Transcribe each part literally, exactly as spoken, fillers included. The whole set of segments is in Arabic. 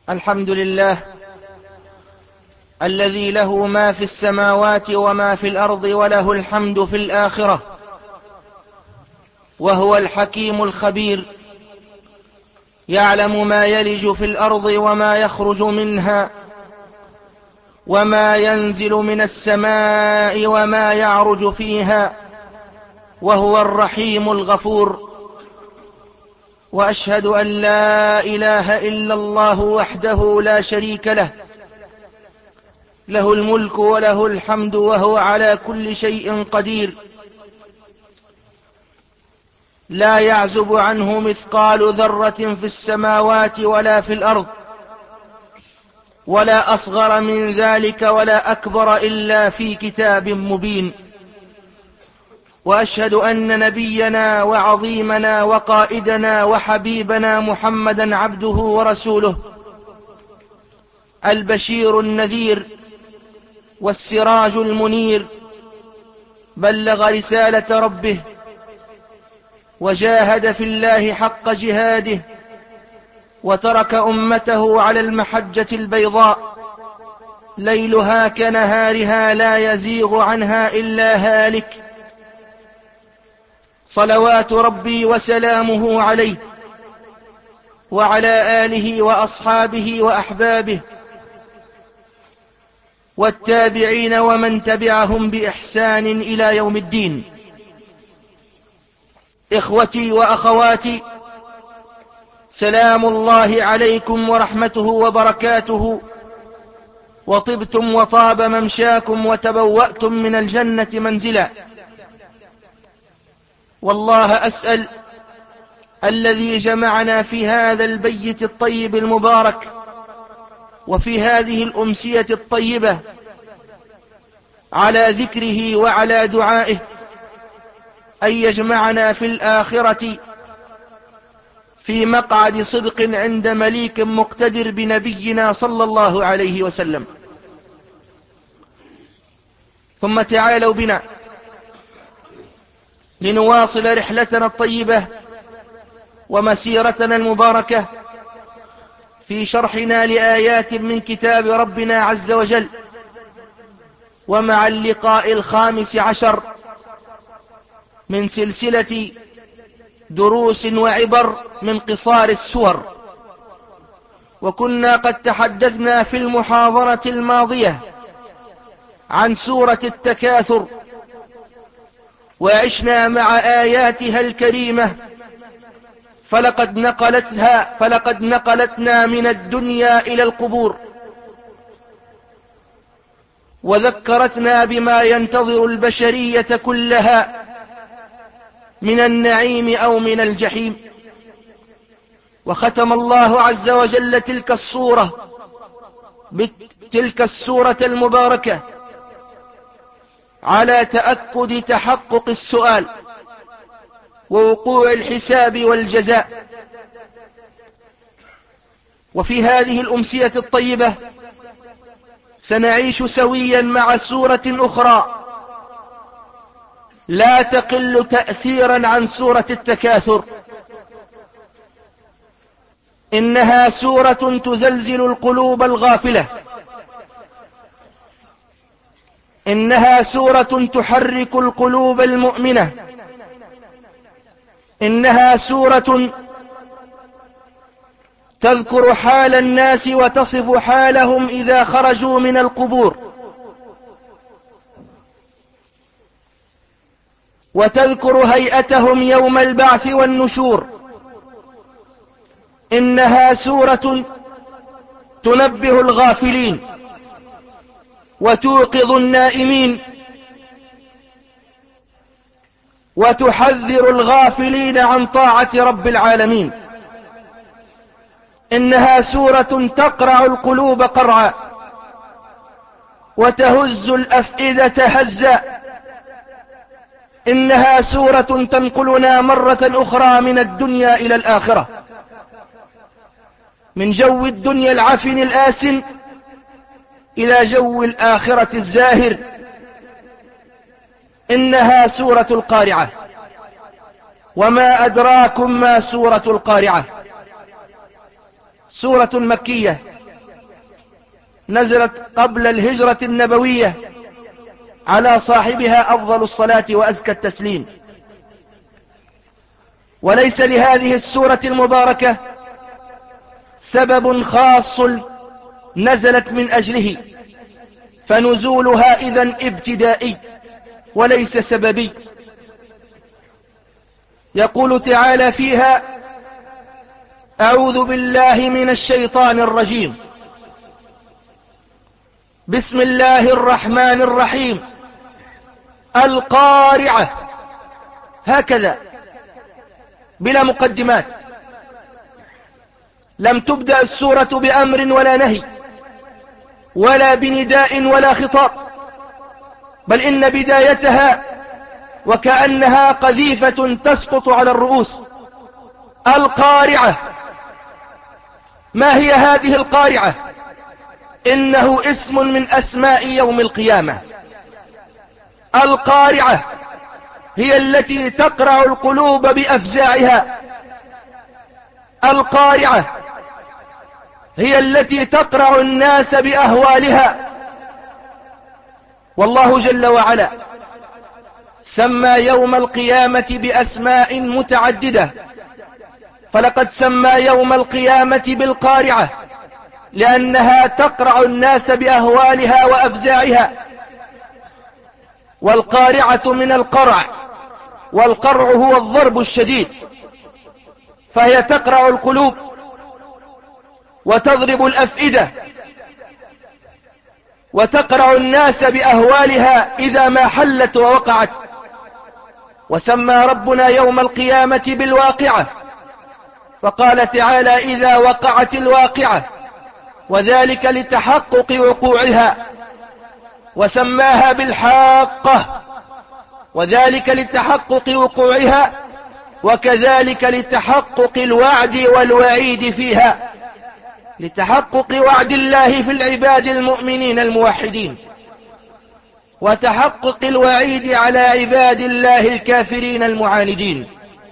الحمد لله الذي له ما في السماوات وما في الأرض وله الحمد في الآخرة، وهو الحكيم الخبير، يعلم ما يلج في الأرض وما يخرج منها وما ينزل من السماء وما يعرج فيها، وهو الرحيم الغفور. وأشهد أن لا إله إلا الله وحده لا شريك له، له الملك وله الحمد وهو على كل شيء قدير، لا يعزب عنه مثقال ذرة في السماوات ولا في الأرض، ولا أصغر من ذلك ولا أكبر إلا في كتاب مبين. وأشهد أن نبينا وعظيمنا وقائدنا وحبيبنا محمدا عبده ورسوله، البشير النذير والسراج المنير، بلغ رسالة ربه وجاهد في الله حق جهاده، وترك أمته على المحجة البيضاء ليلها كنهارها لا يزيغ عنها إلا هالك، صلوات ربي وسلامه عليه وعلى آله وأصحابه وأحبابه والتابعين ومن تبعهم بإحسان إلى يوم الدين. إخوتي وأخواتي، سلام الله عليكم ورحمته وبركاته، وطبتم وطاب ممشاكم وتبوأتم من الجنة منزلا. والله أسأل الذي جمعنا في هذا البيت الطيب المبارك وفي هذه الأمسية الطيبة على ذكره وعلى دعائه أن يجمعنا في الآخرة في مقعد صدق عند مليك مقتدر بنبينا صلى الله عليه وسلم. ثم تعالوا بنا لنواصل رحلتنا الطيبة ومسيرتنا المباركة في شرحنا لآيات من كتاب ربنا عز وجل، ومع اللقاء الخامس عشر من سلسلة دروس وعبر من قصار السور. وكنا قد تحدثنا في المحاضرة الماضية عن سورة التكاثر، وعشنا مع آياتها الكريمة، فلقد نقلتها فلقد نقلتنا من الدنيا إلى القبور، وذكرتنا بما ينتظر البشرية كلها من النعيم أو من الجحيم. وختم الله عز وجل تلك الصورة بتلك السورة المباركة على تأكد تحقق السؤال ووقوع الحساب والجزاء. وفي هذه الأمسية الطيبة سنعيش سويا مع سورة أخرى لا تقل تأثيرا عن سورة التكاثر. إنها سورة تزلزل القلوب الغافلة، إنها سورة تحرك القلوب المؤمنة، إنها سورة تذكر حال الناس وتصف حالهم إذا خرجوا من القبور، وتذكر هيئتهم يوم البعث والنشور. إنها سورة تنبه الغافلين وتوقظ النائمين وتحذر الغافلين عن طاعة رب العالمين. إنها سورة تقرع القلوب قرعا وتهز الأفئدة هزا. إنها سورة تنقلنا مرة أخرى من الدنيا إلى الآخرة، من جو الدنيا العفن الآسن إلى جو الآخرة الزاهر. إنها سورة القارعة. وما أدراكم ما سورة القارعة؟ سورة مكية نزلت قبل الهجرة النبوية على صاحبها أفضل الصلاة وأزكى التسليم. وليس لهذه السورة المباركة سبب خاص نزلت من أجله، فنزولها إذن ابتدائي وليس سببي. يقول تعالى فيها: أعوذ بالله من الشيطان الرجيم، بسم الله الرحمن الرحيم، القارعة، هكذا بلا مقدمات. لم تبدأ السورة بأمر ولا نهي ولا بنداء ولا خطاب، بل إن بدايتها وكأنها قذيفة تسقط على الرؤوس. القارعة، ما هي هذه القارعة؟ إنه اسم من أسماء يوم القيامة. القارعة هي التي تقرع القلوب بأفزاعها، القارعة هي التي تقرع الناس بأهوالها. والله جل وعلا سمى يوم القيامة بأسماء متعددة، فلقد سمى يوم القيامة بالقارعة لأنها تقرع الناس بأهوالها وأفزاعها. والقارعة من القرع، والقرع هو الضرب الشديد، فهي تقرع القلوب وتضرب الأفئدة وتقرع الناس بأهوالها إذا ما حلت ووقعت. وسمى ربنا يوم القيامة بالواقعة، فقال تعالى: إذا وقعت الواقعة، وذلك لتحقق وقوعها. وسماها بالحاقة، وذلك لتحقق وقوعها، وكذلك لتحقق الوعد والوعيد فيها، لتحقق وعد الله في العباد المؤمنين الموحدين، وتحقق الوعيد على عباد الله الكافرين المعاندين.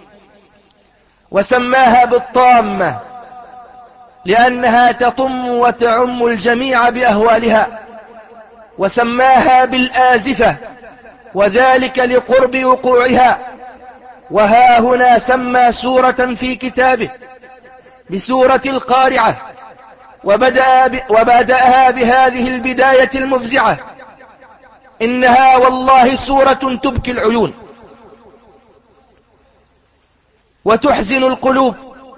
وسماها بالطامة لأنها تطم وتعم الجميع بأهوالها. وسماها بالآزفة، وذلك لقرب وقوعها. وها هنا سمى سورة في كتابه بسورة القارعة، وبدأ ب... وبدأها بهذه البداية المفزعة: إنها والله سورة تبكي العيون وتحزن القلوب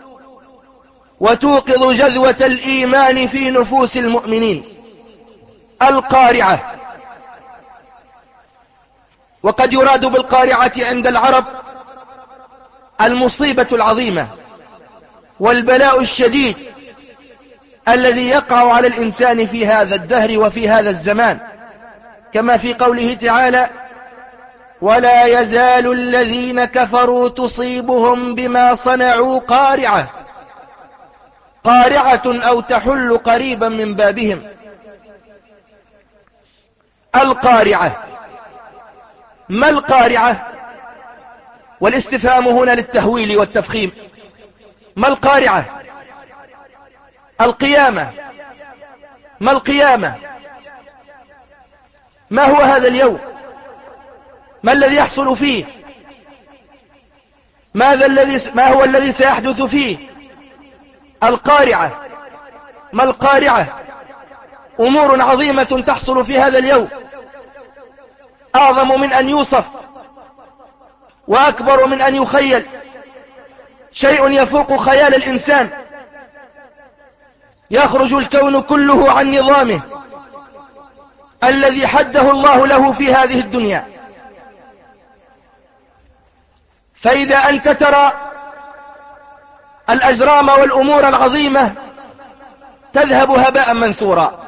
وتوقظ جذوة الإيمان في نفوس المؤمنين. القارعة. وقد يراد بالقارعة عند العرب المصيبة العظيمة والبلاء الشديد الذي يقع على الإنسان في هذا الدهر وفي هذا الزمان، كما في قوله تعالى: ولا يزال الذين كفروا تصيبهم بما صنعوا قارعة، قارعة أو تحل قريبا من بابهم. القارعة. ما القارعة؟ والاستفهام هنا للتهويل والتفخيم. ما القارعة؟ القيامة. ما القيامة؟ ما هو هذا اليوم؟ ما الذي يحصل فيه؟ ماذا الذي ما هو الذي سيحدث فيه؟ القارعة. ما القارعة؟ أمور عظيمة تحصل في هذا اليوم، أعظم من أن يوصف وأكبر من أن يخيل، شيء يفوق خيال الإنسان. يخرج الكون كله عن نظامه الذي حده الله له في هذه الدنيا. فإذا أنت ترى الأجرام والأمور العظيمة تذهب هباء منثورا،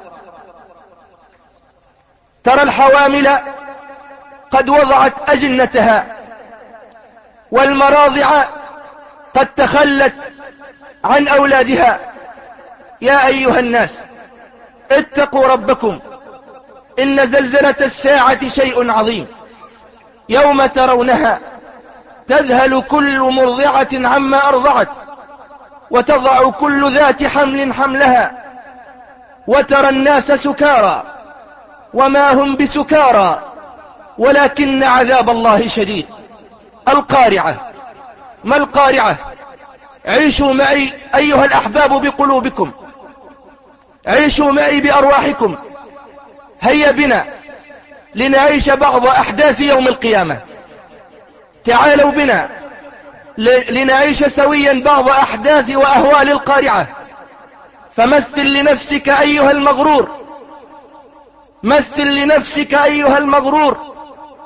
ترى الحوامل قد وضعت أجنتها، والمراضع قد تخلت عن أولادها. يا أيها الناس اتقوا ربكم، إن زلزلة الساعة شيء عظيم، يوم ترونها تذهل كل مرضعة عما أرضعت، وتضع كل ذات حمل حملها، وترى الناس سكارى وما هم بسكارى ولكن عذاب الله شديد. القارعة. ما القارعة؟ عيشوا معي أيها الأحباب بقلوبكم، عيشوا معي بأرواحكم، هيا بنا لنعيش بعض أحداث يوم القيامة. تعالوا بنا لنعيش سويا بعض أحداث وأهوال القارعة. فمثل لنفسك أيها المغرور، مثل لنفسك أيها المغرور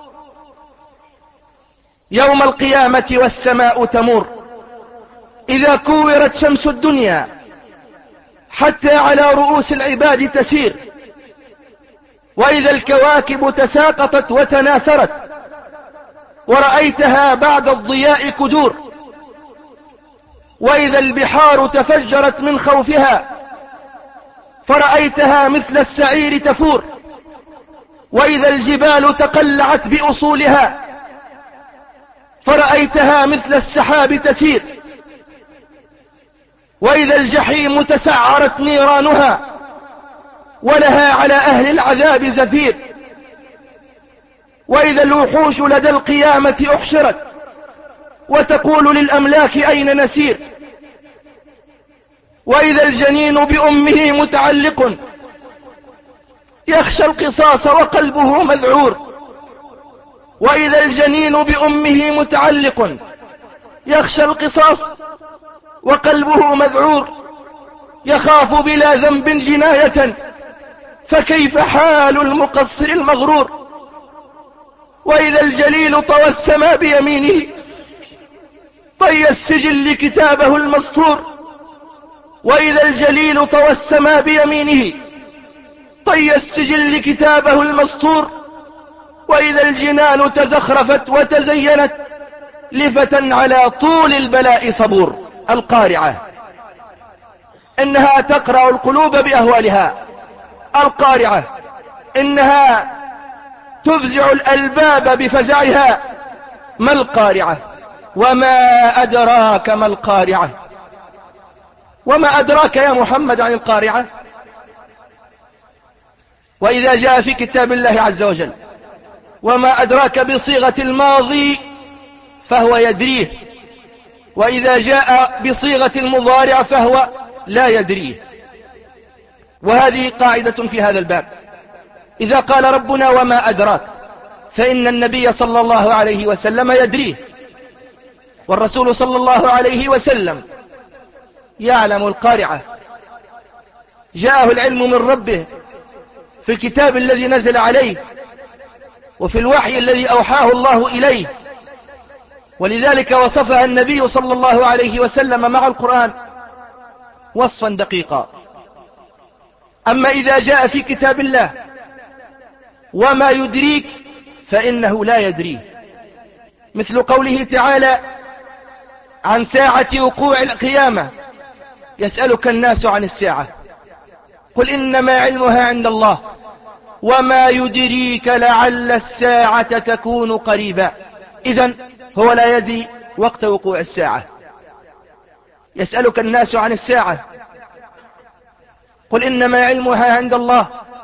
يوم القيامة والسماء تمور، إذا كورت شمس الدنيا حتى على رؤوس العباد تسير، وإذا الكواكب تساقطت وتناثرت ورأيتها بعد الضياء كدور، وإذا البحار تفجرت من خوفها فرأيتها مثل السعير تفور، وإذا الجبال تقلعت بأصولها فرأيتها مثل السحاب تسير، وإذا الجحيم تسعرت نيرانها ولها على أهل العذاب زفير، وإذا الوحوش لدى القيامة أحشرت وتقول للأملاك أين نسير، وإذا الجنين بأمه متعلق يخشى القصاص وقلبه مذعور، وإذا الجنين بأمه متعلق يخشى القصاص وقلبه مذعور، يخاف بلا ذنب جناية فكيف حال المقصر المغرور، وإذا الجليل طوى السماء بيمينه طي السجل كتابه المسطور، وإذا الجليل طوى السماء بيمينه طي السجل كتابه المسطور، وإذا الجنان تزخرفت وتزينت لفة على طول البلاء صبور. القارعة. إنها تقرع القلوب بأهوالها. القارعة. إنها تفزع الألباب بفزعها. ما القارعة؟ وما أدراك ما القارعة؟ وما أدراك يا محمد عن القارعة؟ وإذا جاء في كتاب الله عز وجل وما أدراك بصيغة الماضي فهو يدريه، وإذا جاء بصيغة المضارع فهو لا يدريه. وهذه قاعدة في هذا الباب. إذا قال ربنا وما أدراك فإن النبي صلى الله عليه وسلم يدريه، والرسول صلى الله عليه وسلم يعلم القارعة. جاءه العلم من ربه في الكتاب الذي نزل عليه وفي الوحي الذي أوحاه الله إليه، ولذلك وصفها النبي صلى الله عليه وسلم مع القرآن وصفا دقيقا. أما إذا جاء في كتاب الله وما يدريك فإنه لا يدريه، مثل قوله تعالى عن ساعة وقوع القيامة يسألك الناس عن الساعة قل إنما علمها عند الله وما يدريك لعل الساعة تكون قريبا. إذن هو لا يدري وقت وقوع الساعة. يسألك الناس عن الساعة قل إنما علمها عند الله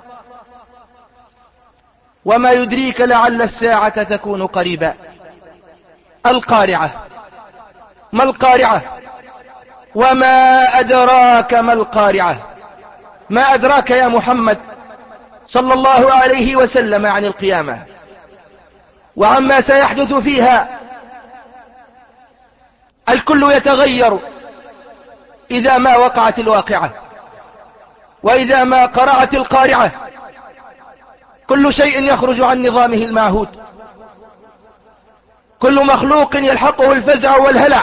وما يدريك لعل الساعة تكون قريبا. القارعة. ما القارعة؟ وما أدراك ما القارعة؟ ما أدراك يا محمد صلى الله عليه وسلم عن القيامة وعما سيحدث فيها؟ الكل يتغير إذا ما وقعت الواقعة، وإذا ما قرعت القارعة كل شيء يخرج عن نظامه المعهود، كل مخلوق يلحقه الفزع والهلع،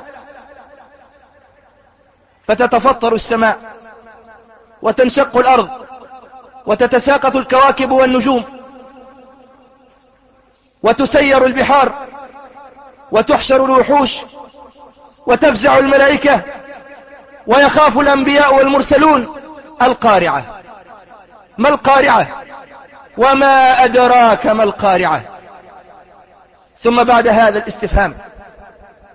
فتتفطر السماء وتنشق الأرض وتتساقط الكواكب والنجوم وتسير البحار وتحشر الوحوش وتفزع الملائكة ويخاف الأنبياء والمرسلون. القارعة. ما القارعة؟ وما أدراك ما القارعة؟ ثم بعد هذا الاستفهام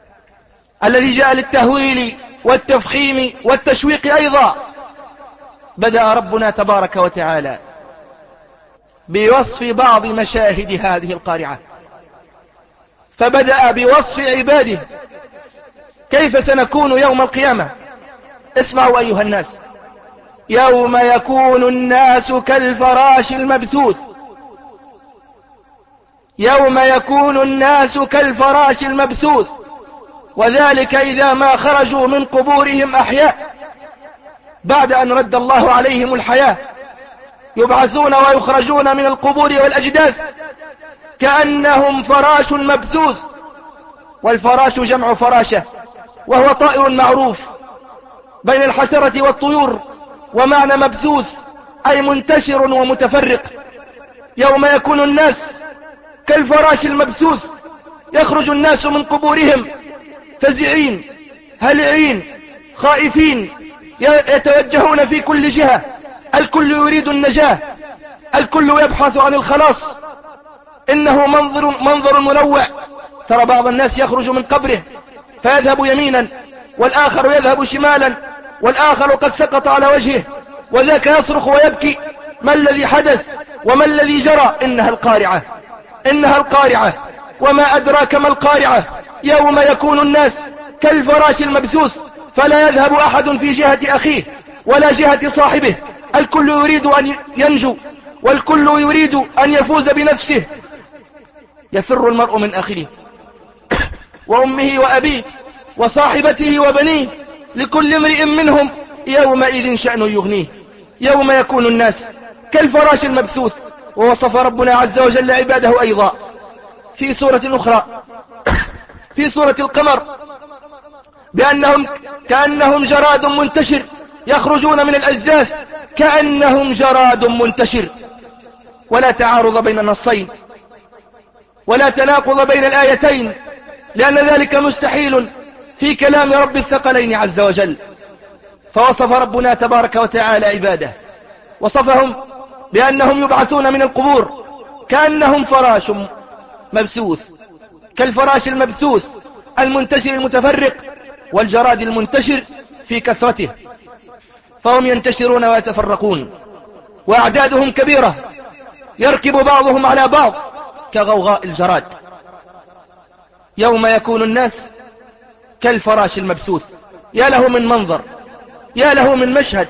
الذي جاء للتهويل والتفخيم والتشويق أيضا بدأ ربنا تبارك وتعالى بوصف بعض مشاهد هذه القارعة، فبدأ بوصف عباده كيف سنكون يوم القيامة. اسمعوا أيها الناس: يوم يكون الناس كالفراش المبثوث، يوم يكون الناس كالفراش المبثوث، وذلك إذا ما خرجوا من قبورهم أحياء بعد أن رد الله عليهم الحياة، يبعثون ويخرجون من القبور والأجداث كأنهم فراش مبثوث. والفراش جمع فراشة، وهو طائر معروف بين الحشرة والطيور، ومعنى مبثوث أي منتشر ومتفرق. يوم يكون الناس كالفراش المبثوث، يخرج الناس من قبورهم فزعين هلعين خائفين، يتوجهون في كل جهة، الكل يريد النجاة، الكل يبحث عن الخلاص. إنه منظر, منظر منوع. ترى بعض الناس يخرج من قبره فيذهب يمينا، والآخر يذهب شمالا، والآخر قد سقط على وجهه، وذاك يصرخ ويبكي: ما الذي حدث وما الذي جرى؟ إنها القارعة، إنها القارعة. وما أدراك ما القارعة. يوم يكون الناس كالفراش المبثوث، فلا يذهب أحد في جهة أخيه ولا جهة صاحبه، الكل يريد أن ينجو، والكل يريد أن يفوز بنفسه. يفر المرء من أخيه وأمه وأبيه وصاحبته وبنيه، لكل امرئ منهم يومئذ شأن يغنيه. يوم يكون الناس كالفراش المبثوث. ووصف ربنا عز وجل عباده أيضا في سورة أخرى في سورة القمر بأنهم كأنهم جراد منتشر، يخرجون من الأجداث كأنهم جراد منتشر. ولا تعارض بين النصين ولا تناقض بين الآيتين، لأن ذلك مستحيل في كلام رب الثقلين عز وجل. فوصف ربنا تبارك وتعالى عباده، وصفهم بأنهم يبعثون من القبور كأنهم فراش مبثوث، كالفراش المبثوث المنتشر المتفرق، والجراد المنتشر في كثرته، فهم ينتشرون ويتفرقون، وأعدادهم كبيرة، يركب بعضهم على بعض كغوغاء الجراد. يوم يكون الناس كالفراش المبثوث. يا له من منظر، يا له من مشهد.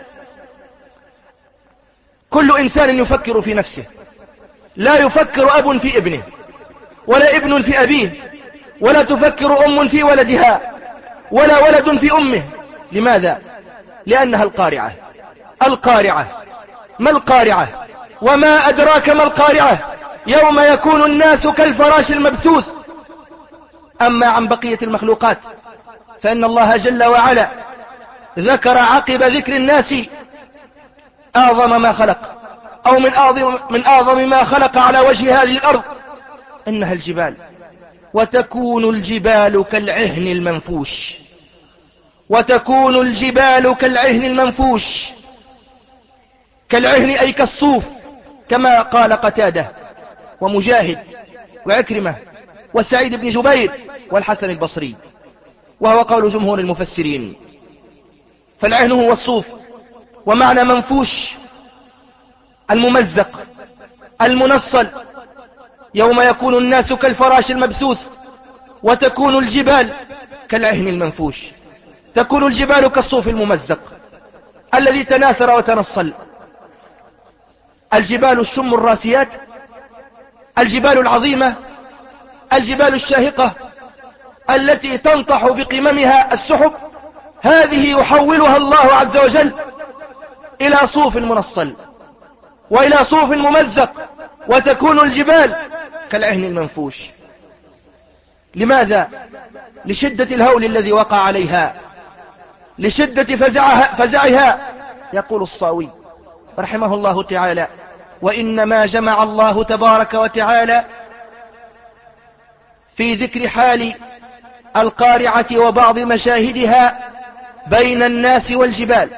كل إنسان يفكر في نفسه، لا يفكر أب في ابنه، ولا ابن في أبيه، ولا تفكر أم في ولدها، ولا ولد في أمه. لماذا؟ لأنها القارعة. القارعة. ما القارعة؟ وما أدراك ما القارعة؟ يوم يكون الناس كالفراش المبثوث. أما عن بقية المخلوقات فإن الله جل وعلا ذكر عقب ذكر الناس أعظم ما خلق، أو من أعظم, من أعظم ما خلق على وجه هذه الأرض، إنها الجبال. وتكون الجبال كالعهن المنفوش. وتكون الجبال كالعهن المنفوش. كالعهن أي كالصوف، كما قال قتادة ومجاهد وعكرمة وسعيد بن جبير والحسن البصري، وهو قول جمهور المفسرين. فالعهن هو الصوف، ومعنى منفوش الممزق المنصل. يوم يكون الناس كالفراش المبثوث، وتكون الجبال كالعهن المنفوش. تكون الجبال كالصوف الممزق الذي تناثر وتنصل. الجبال الشم الراسيات، الجبال العظيمة، الجبال الشاهقة التي تنطح بقممها السحب، هذه يحولها الله عز وجل إلى صوف منصل وإلى صوف ممزق، وتكون الجبال كالعهن المنفوش. لماذا؟ لشدة الهول الذي وقع عليها، لشدة فزعها, فزعها. يقول الصاوي رحمه الله تعالى: وإنما جمع الله تبارك وتعالى في ذكر حال القارعة وبعض مشاهدها بين الناس والجبال،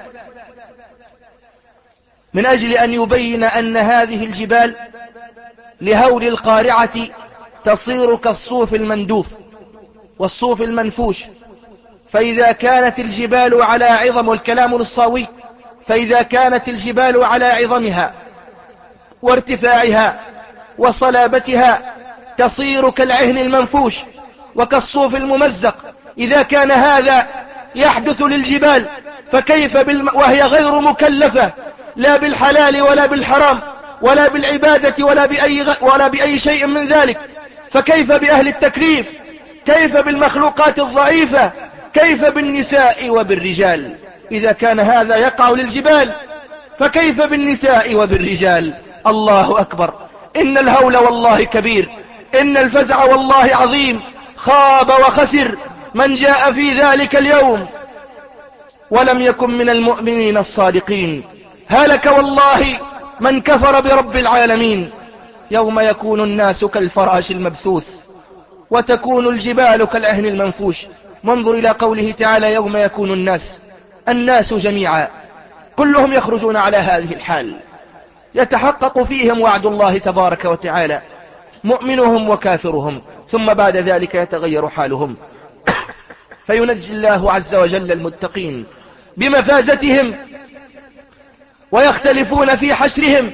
من أجل أن يبين أن هذه الجبال لهول القارعة تصير كالصوف المندوف والصوف المنفوش. فإذا كانت الجبال على عظم، والكلام للصاوي فإذا كانت الجبال على عظمها وارتفاعها وصلابتها تصير كالعهن المنفوش وكالصوف الممزق، إذا كان هذا يحدث للجبال فكيف بالم... وهي غير مكلفة لا بالحلال ولا بالحرام ولا بالعبادة ولا بأي, غ... ولا بأي شيء من ذلك، فكيف بأهل التكليف؟ كيف بالمخلوقات الضعيفة؟ كيف بالنساء وبالرجال؟ إذا كان هذا يقع للجبال فكيف بالنساء وبالرجال؟ الله أكبر. إن الهول والله كبير، إن الفزع والله عظيم. خاب وخسر من جاء في ذلك اليوم ولم يكن من المؤمنين الصادقين. هلك والله من كفر برب العالمين. يوم يكون الناس كالفراش المبثوث وتكون الجبال كالعهن المنفوش. منظر إلى قوله تعالى يوم يكون الناس، الناس جميعا كلهم يخرجون على هذه الحال، يتحقق فيهم وعد الله تبارك وتعالى، مؤمنهم وكافرهم، ثم بعد ذلك يتغير حالهم فينجي الله عز وجل المتقين بمفازتهم ويختلفون في حشرهم.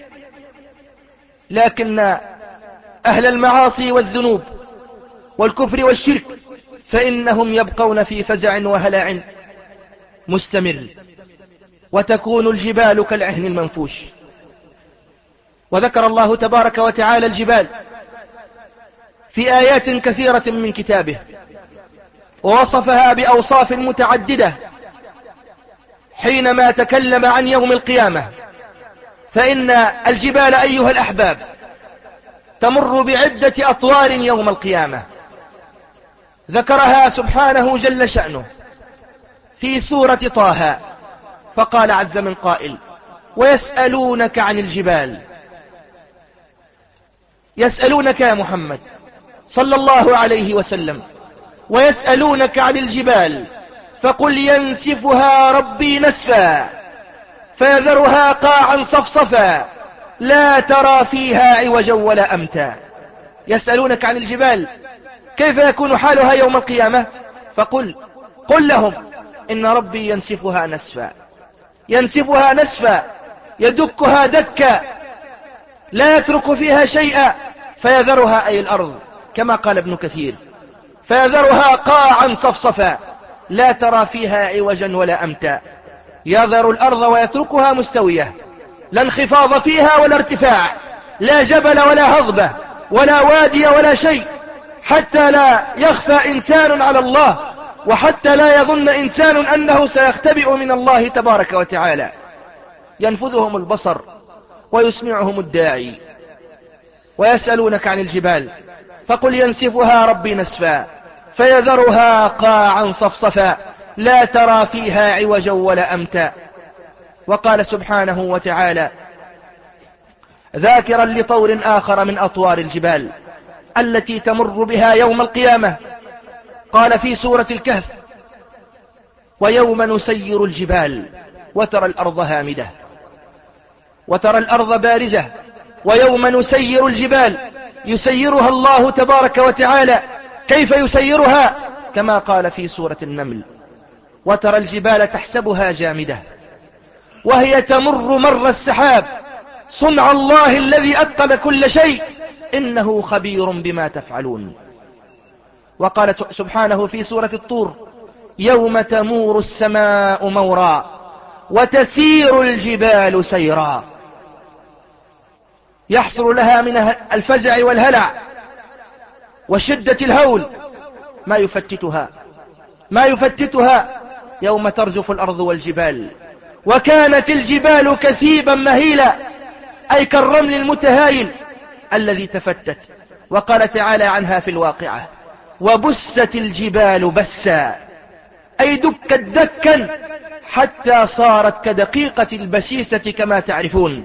لكن أهل المعاصي والذنوب والكفر والشرك فإنهم يبقون في فزع وهلع مستمر، وتكون الجبال كالعهن المنفوش. وذكر الله تبارك وتعالى الجبال في آيات كثيرة من كتابه، ووصفها بأوصاف متعددة حينما تكلم عن يوم القيامة. فإن الجبال أيها الأحباب تمر بعدة أطوار يوم القيامة، ذكرها سبحانه جل شأنه في سورة طه، فقال عز من قائل ويسألونك عن الجبال. يسألونك يا محمد صلى الله عليه وسلم، ويسألونك عن الجبال فقل ينسفها ربي نسفا فيذرها قاعا صفصفا لا ترى فيها عوجا ولا أمتا. يسألونك عن الجبال كيف يكون حالها يوم القيامة؟ فقل قل لهم إن ربي ينسفها نسفا، ينسفها نسفا يدكها دكا لا يترك فيها شيئا، فيذرها أي الأرض كما قال ابن كثير، فيذرها قاعا صفصفا لا ترى فيها عوجا ولا أمتا. يذر الأرض ويتركها مستوية، لا انخفاض فيها ولا ارتفاع، لا جبل ولا هضبة ولا وادي ولا شيء، حتى لا يخفى إنسان على الله، وحتى لا يظن إنسان أنه سيختبئ من الله تبارك وتعالى. ينفذهم البصر ويسمعهم الداعي. ويسألونك عن الجبال فقل ينسفها ربي نسفا فيذرها قاعا صفصفا لا ترى فيها عوجا ولا أمتا. وقال سبحانه وتعالى ذاكرا لطور آخر من أطوار الجبال التي تمر بها يوم القيامة، قال في سورة الكهف ويوم نسير الجبال وترى الأرض هامدة، وترى الأرض بارزة. ويوم نسير الجبال يسيرها الله تبارك وتعالى. كيف يسيرها؟ كما قال في سورة النمل وترى الجبال تحسبها جامدة وهي تمر مر السحاب صنع الله الذي أتقن كل شيء إنه خبير بما تفعلون. وقال سبحانه في سورة الطور يوم تمور السماء مورا وتسير الجبال سيرا. يحصل لها من الفزع والهلع وشدة الهول ما يفتتها ما يفتتها يوم ترجف الأرض والجبال. وكانت الجبال كثيبا مهيلا أي كالرمل المتهايل الذي تفتت. وقال تعالى عنها في الواقعة وبست الجبال بسا أي دكت دكا حتى صارت كدقيقة البسيسة كما تعرفون،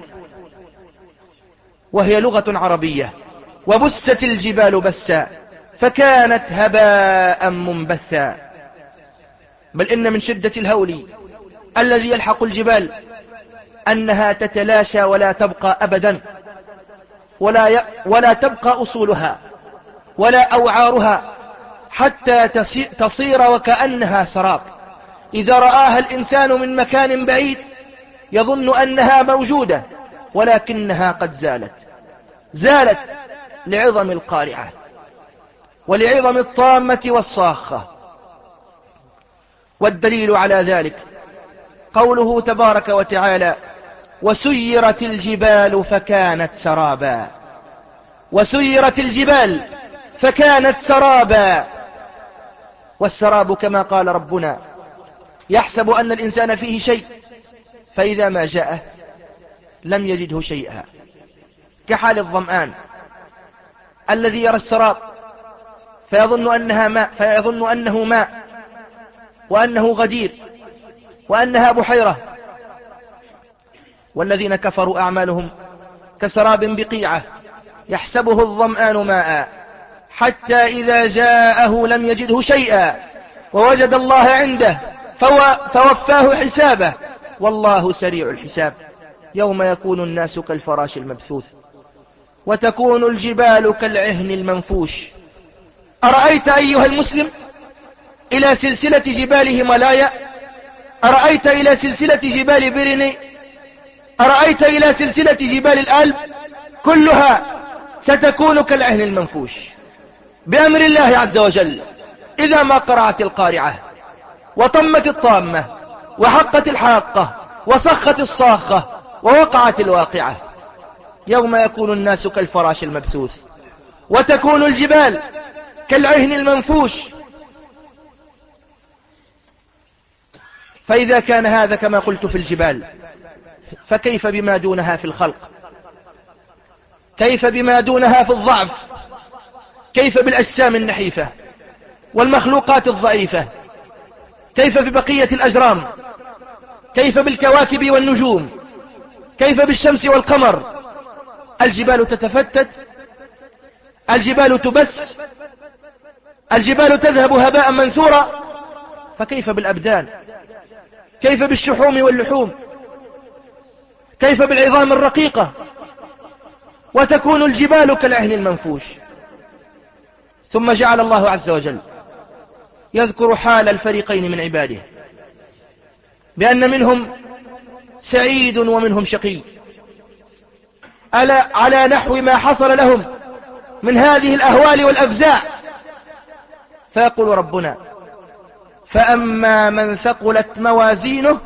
وهي لغة عربية. وبست الجبال بسا فكانت هباء منبثا. بل إن من شدة الهول الذي يلحق الجبال أنها تتلاشى ولا تبقى أبدا، ولا, ي... ولا تبقى أصولها ولا أوعارها حتى تصير وكأنها سراب. إذا رآها الإنسان من مكان بعيد يظن أنها موجودة، ولكنها قد زالت زالت لعظم القارعة ولعظم الطامة والصاخة. والدليل على ذلك قوله تبارك وتعالى: وسيرت الجبال فكانت سرابا. وسيرت الجبال فكانت سرابا. والسراب كما قال ربنا يحسب أن الإنسان فيه شيء، فإذا ما جاءه لم يجده شيئا، كحال الظمآن الذي يرى السراب فيظن أنها ماء فيظن أنه ماء وأنه غدير وأنها بحيرة. والذين كفروا أعمالهم كسراب بقيعة يحسبه الظمآن ماء حتى إذا جاءه لم يجده شيئا ووجد الله عنده فوفاه حسابه والله سريع الحساب. يوم يكون الناس كالفراش المبثوث وتكون الجبال كالعهن المنفوش. أرأيت أيها المسلم إلى سلسلة جبال هيمالايا؟ أرأيت إلى سلسلة جبال بيريني؟ أرأيت إلى سلسلة جبال الألب؟ كلها ستكون كالعهن المنفوش بأمر الله عز وجل إذا ما قرعت القارعة وطمت الطامة وحقت الحاقة وصخت الصاخة ووقعت الواقعة. يوم يكون الناس كالفراش المبثوث وتكون الجبال كالعهن المنفوش. فإذا كان هذا كما قلت في الجبال، فكيف بما دونها في الخلق؟ كيف بما دونها في الضعف؟ كيف بالأجسام النحيفة والمخلوقات الضعيفة؟ كيف ببقية الأجرام؟ كيف بالكواكب والنجوم؟ كيف بالشمس والقمر؟ الجبال تتفتت، الجبال تبس، الجبال تذهب هباء منثورا، فكيف بالأبدان؟ كيف بالشحوم واللحوم؟ كيف بالعظام الرقيقة؟ وتكون الجبال كالعهن المنفوش. ثم جعل الله عز وجل يذكر حال الفريقين من عباده بأن منهم سعيد ومنهم شقي، ألا على نحو ما حصل لهم من هذه الأهوال والأفزاع. فيقول ربنا: فأما من ثقلت موازينه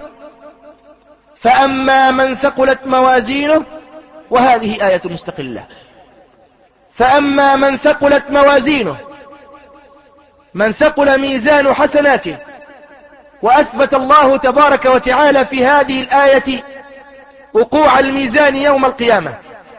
فأما من ثقلت موازينه وهذه آية مستقلة. فأما من ثقلت موازينه، من ثقل ميزان حسناته. وأثبت الله تبارك وتعالى في هذه الآية وقوع الميزان يوم القيامة.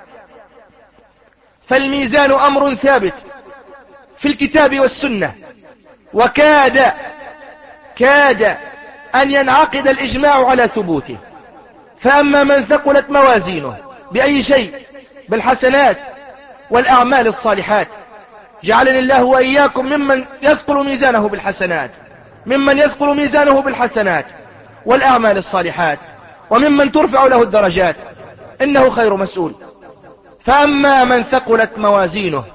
فالميزان أمر ثابت في الكتاب والسنة، وكاد كاد أن ينعقد الإجماع على ثبوته. فأما من ثقلت موازينه بأي شيء؟ بالحسنات والأعمال الصالحات. جعلني الله وإياكم ممن يثقل ميزانه بالحسنات، ممن يثقل ميزانه بالحسنات والأعمال الصالحات، وممن ترفع له الدرجات، إنه خير مسؤول. فأما من ثقلت موازينه،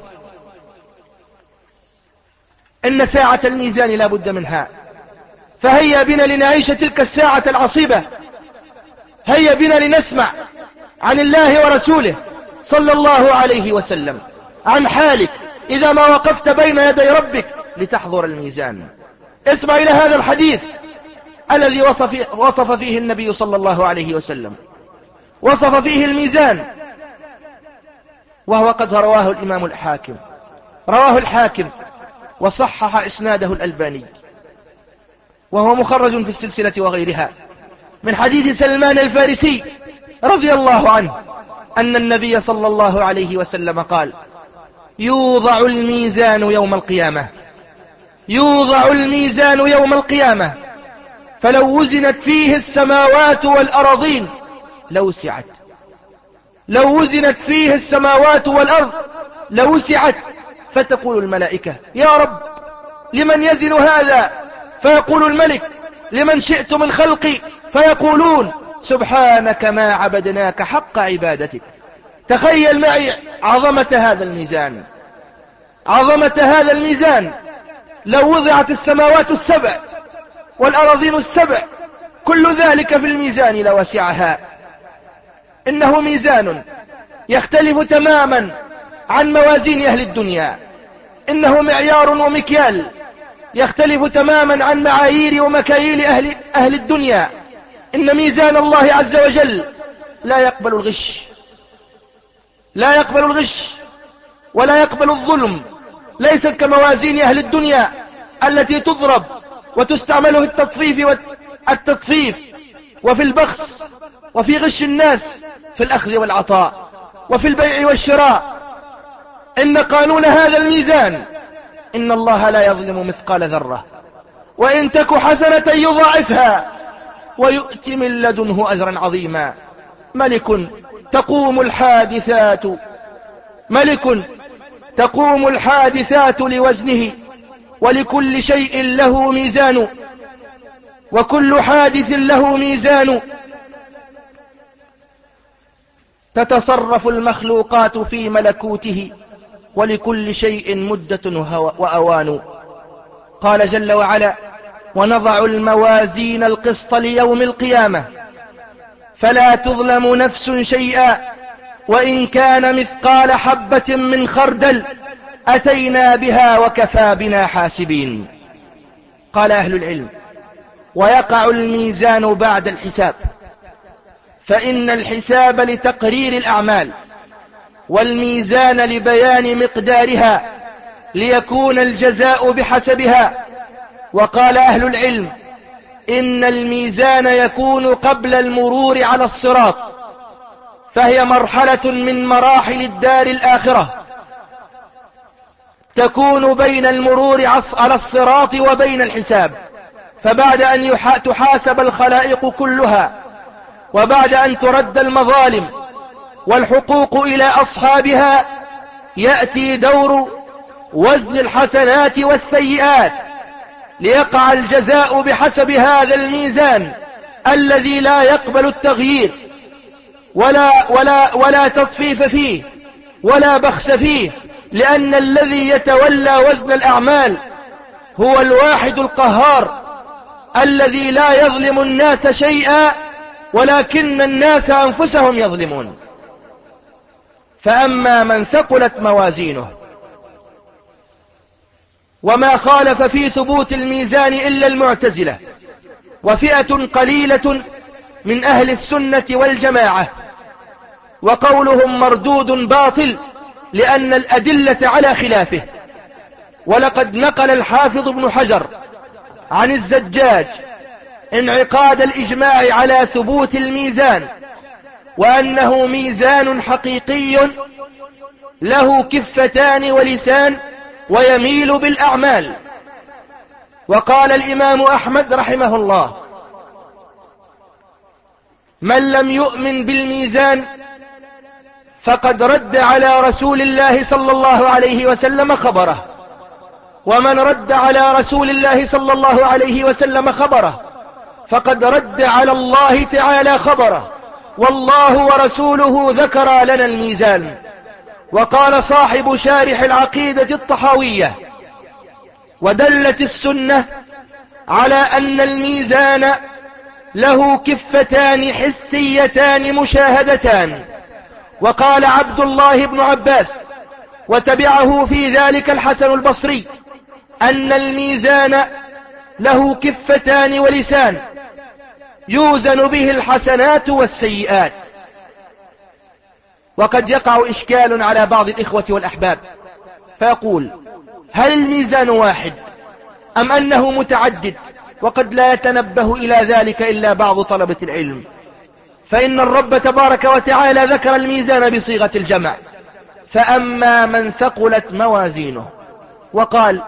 إن ساعة الميزان لا بد منها، فهيا بنا لنعيش تلك الساعة العصيبة. هيا بنا لنسمع عن الله ورسوله صلى الله عليه وسلم عن حالك إذا ما وقفت بين يدي ربك لتحضر الميزان. اسمع إلى هذا الحديث الذي وصف, وصف فيه النبي صلى الله عليه وسلم، وصف فيه الميزان، وهو قد رواه الإمام الحاكم رواه الحاكم وصحح إسناده الألباني، وهو مخرج في السلسلة وغيرها، من حديث سلمان الفارسي رضي الله عنه أن النبي صلى الله عليه وسلم قال: يوضع الميزان يوم القيامة يوضع الميزان يوم القيامة فلو وزنت فيه السماوات والأرضين لوسعت لو وزنت فيه السماوات والأرض لوسعت. فتقول الملائكة: يا رب لمن يزن هذا؟ فيقول الملك: لمن شئت من خلقي. فيقولون: سبحانك ما عبدناك حق عبادتك. تخيل معي عظمة هذا الميزان عظمة هذا الميزان. لو وضعت السماوات السبع والأراضين السبع كل ذلك في الميزان لوسعها. إنه ميزان يختلف تماما عن موازين أهل الدنيا، إنه معيار ومكيال يختلف تماما عن معايير ومكاييل أهل, أهل الدنيا. إن ميزان الله عز وجل لا يقبل الغش، لا يقبل الغش ولا يقبل الظلم، ليست كموازين أهل الدنيا التي تضرب وتستعمل في التطفيف والتطفيف وفي البخس وفي غش الناس في الأخذ والعطاء وفي البيع والشراء. إن قانون هذا الميزان إن الله لا يظلم مثقال ذرة، وإن تك حسنة يضاعفها ويؤتي من لدنه أجرا عظيما. ملك تقوم الحادثات ملك تقوم الحادثات لوزنه، ولكل شيء له ميزان، وكل حادث له ميزان. تتصرف المخلوقات في ملكوته، ولكل شيء مدة وأوان. قال جل وعلا: ونضع الموازين القسط ليوم القيامة فلا تظلم نفس شيئا وإن كان مثقال حبة من خردل أتينا بها وكفى بنا حاسبين. قال أهل العلم: ويقع الميزان بعد الحساب، فإن الحساب لتقرير الأعمال، والميزان لبيان مقدارها ليكون الجزاء بحسبها. وقال أهل العلم: إن الميزان يكون قبل المرور على الصراط، فهي مرحلة من مراحل الدار الآخرة تكون بين المرور على الصراط وبين الحساب. فبعد أن تحاسب الخلائق كلها، وبعد أن ترد المظالم والحقوق إلى أصحابها، يأتي دور وزن الحسنات والسيئات ليقع الجزاء بحسب هذا الميزان الذي لا يقبل التغيير ولا, ولا, ولا تطفيف فيه ولا بخس فيه، لأن الذي يتولى وزن الأعمال هو الواحد القهار الذي لا يظلم الناس شيئا، ولكن الناس أنفسهم يظلمون. فأما من ثقلت موازينه، وما خالف في ثبوت الميزان إلا المعتزلة وفئة قليلة من أهل السنة والجماعة، وقولهم مردود باطل لأن الأدلة على خلافه. ولقد نقل الحافظ ابن حجر عن الزجاج انعقاد الإجماع على ثبوت الميزان، وأنه ميزان حقيقي له كفتان ولسان ويميل بالأعمال. وقال الإمام أحمد رحمه الله: من لم يؤمن بالميزان فقد رد على رسول الله صلى الله عليه وسلم خبره، ومن رد على رسول الله صلى الله عليه وسلم خبره فقد رد على الله تعالى خبره، والله ورسوله ذكر لنا الميزان. وقال صاحب شارح العقيدة الطحاوية: ودلت السنة على أن الميزان له كفتان حسيتان مشاهدتان. وقال عبد الله بن عباس وتبعه في ذلك الحسن البصري أن الميزان له كفتان ولسان يوزن به الحسنات والسيئات. وقد يقع إشكال على بعض الإخوة والأحباب فيقول: هل الميزان واحد أم أنه متعدد؟ وقد لا يتنبه إلى ذلك إلا بعض طلبة العلم، فإن الرب تبارك وتعالى ذكر الميزان بصيغة الجمع: فأما من ثقلت موازينه، وقال: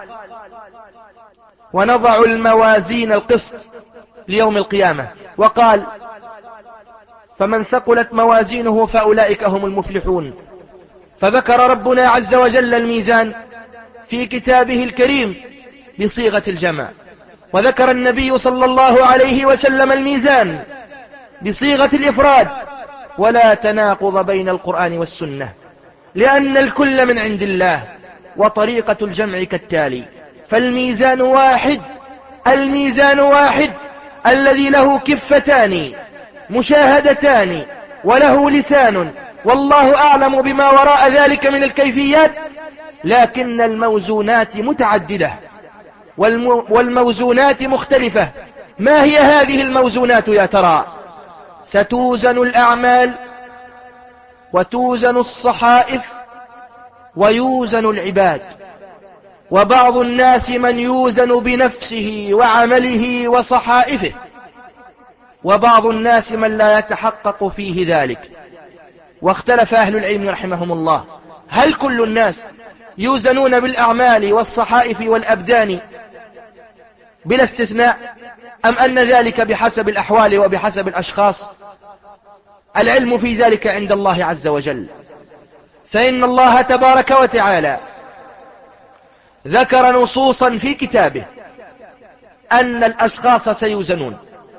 ونضع الموازين القسط ليوم القيامة، وقال: فمن ثقلت موازينه فأولئك هم المفلحون. فذكر ربنا عز وجل الميزان في كتابه الكريم بصيغة الجمع، وذكر النبي صلى الله عليه وسلم الميزان بصيغة الإفراد، ولا تناقض بين القرآن والسنة، لأن الكل من عند الله، وطريقة الجمع كالتالي: فالميزان واحد الميزان واحد الذي له كفتان مشاهدتان وله لسان والله أعلم بما وراء ذلك من الكيفيات، لكن الموزونات متعددة والموزونات مختلفة. ما هي هذه الموزونات يا ترى؟ ستوزن الأعمال وتوزن الصحائف ويوزن العباد، وبعض الناس من يوزن بنفسه وعمله وصحائفه، وبعض الناس من لا يتحقق فيه ذلك. واختلف أهل العلم رحمهم الله، هل كل الناس يوزنون بالأعمال والصحائف والأبدان بلا استثناء، أم أن ذلك بحسب الأحوال وبحسب الأشخاص؟ العلم في ذلك عند الله عز وجل، فإن الله تبارك وتعالى ذكر نصوصا في كتابه أن الأشخاص سيوزنون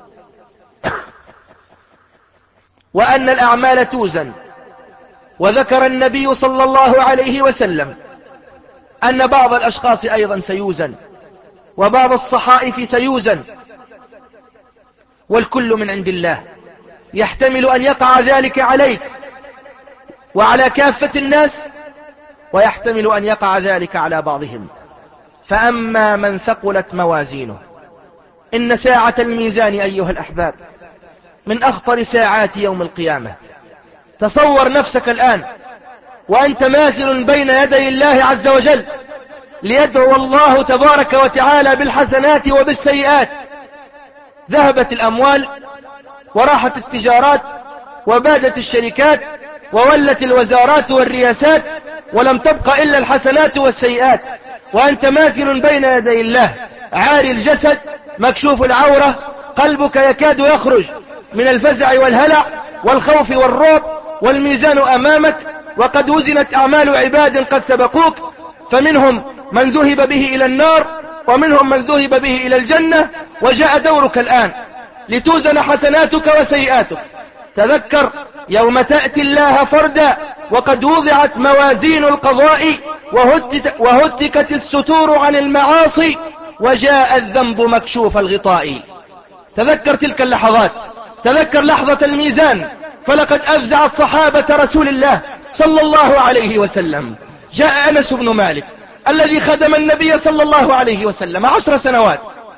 وأن الأعمال توزن، وذكر النبي صلى الله عليه وسلم أن بعض الأشخاص أيضا سيوزن وبعض الصحائف سيوزن، والكل من عند الله. يحتمل أن يقع ذلك عليك وعلى كافة الناس، ويحتمل أن يقع ذلك على بعضهم. فأما من ثقلت موازينه، إن ساعة الميزان أيها الأحباب من أخطر ساعات يوم القيامة. تصور نفسك الآن وأنت ماثل بين يدي الله عز وجل ليدعو الله تبارك وتعالى بالحسنات وبالسيئات. ذهبت الأموال وراحت التجارات وبادت الشركات وولت الوزارات والرياسات، ولم تبق إلا الحسنات والسيئات، وأنت ماثل بين يدي الله عاري الجسد مكشوف العورة، قلبك يكاد يخرج من الفزع والهلع والخوف والرعب، والميزان أمامك وقد وزنت أعمال عباد قد سبقوك، فمنهم من ذهب به إلى النار ومنهم من ذهب به إلى الجنة، وجاء دورك الآن لتوزن حسناتك وسيئاتك. تذكر يوم تأتي الله فردا وقد وضعت موازين القضاء وهتكت الستور عن المعاصي وجاء الذنب مكشوف الغطاء. تذكر تلك اللحظات، تذكر لحظة الميزان، فلقد أفزعت صحابة رسول الله صلى الله عليه وسلم. جاء أنس بن مالك الذي خدم النبي صلى الله عليه وسلم عشر سنوات،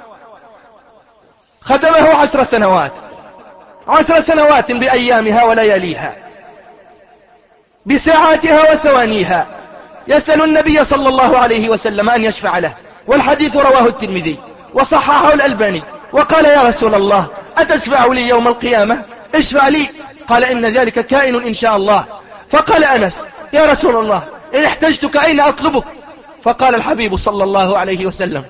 خدمه عشر سنوات عشر سنوات بأيامها ولياليها بساعاتها وثوانيها، يسأل النبي صلى الله عليه وسلم أن يشفع له، والحديث رواه الترمذي وصححه الألباني، وقال يا رسول الله أتشفع لي يوم القيامة؟ اشفع لي. قال إن ذلك كائن إن شاء الله. فقال أنس يا رسول الله إن احتجتك أين أطلبك؟ فقال الحبيب صلى الله عليه وسلم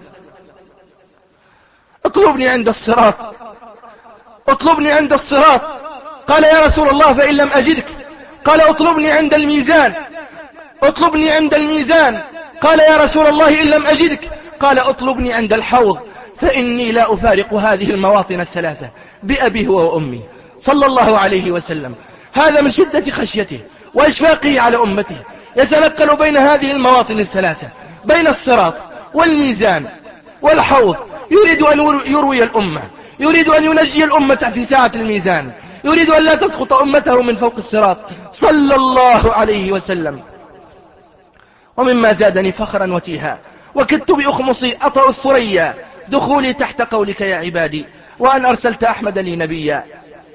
اطلبني عند الصراط، اطلبني عند الصراط. قال يا رسول الله فإن لم أجدك؟ قال اطلبني عند الميزان، اطلبني عند الميزان. قال يا رسول الله إن لم أجدك؟ قال اطلبني عند الحوض، فإني لا أفارق هذه المواطن الثلاثة بأبي هو وأمي صلى الله عليه وسلم. هذا من شدة خشيته وإشفاقه على أمته، يتنقل بين هذه المواطن الثلاثة، بين الصراط والميزان والحوض، يريد أن يروي الأمة، يريد أن ينجي الأمة في ساعة الميزان، يريد أن لا تسقط أمته من فوق الصراط صلى الله عليه وسلم. ومما زادني فخرا وتيها وكدت بأخمصي أطأ الثريا دخولي تحت قولك يا عبادي وأن أرسلت أحمد لي نبيا.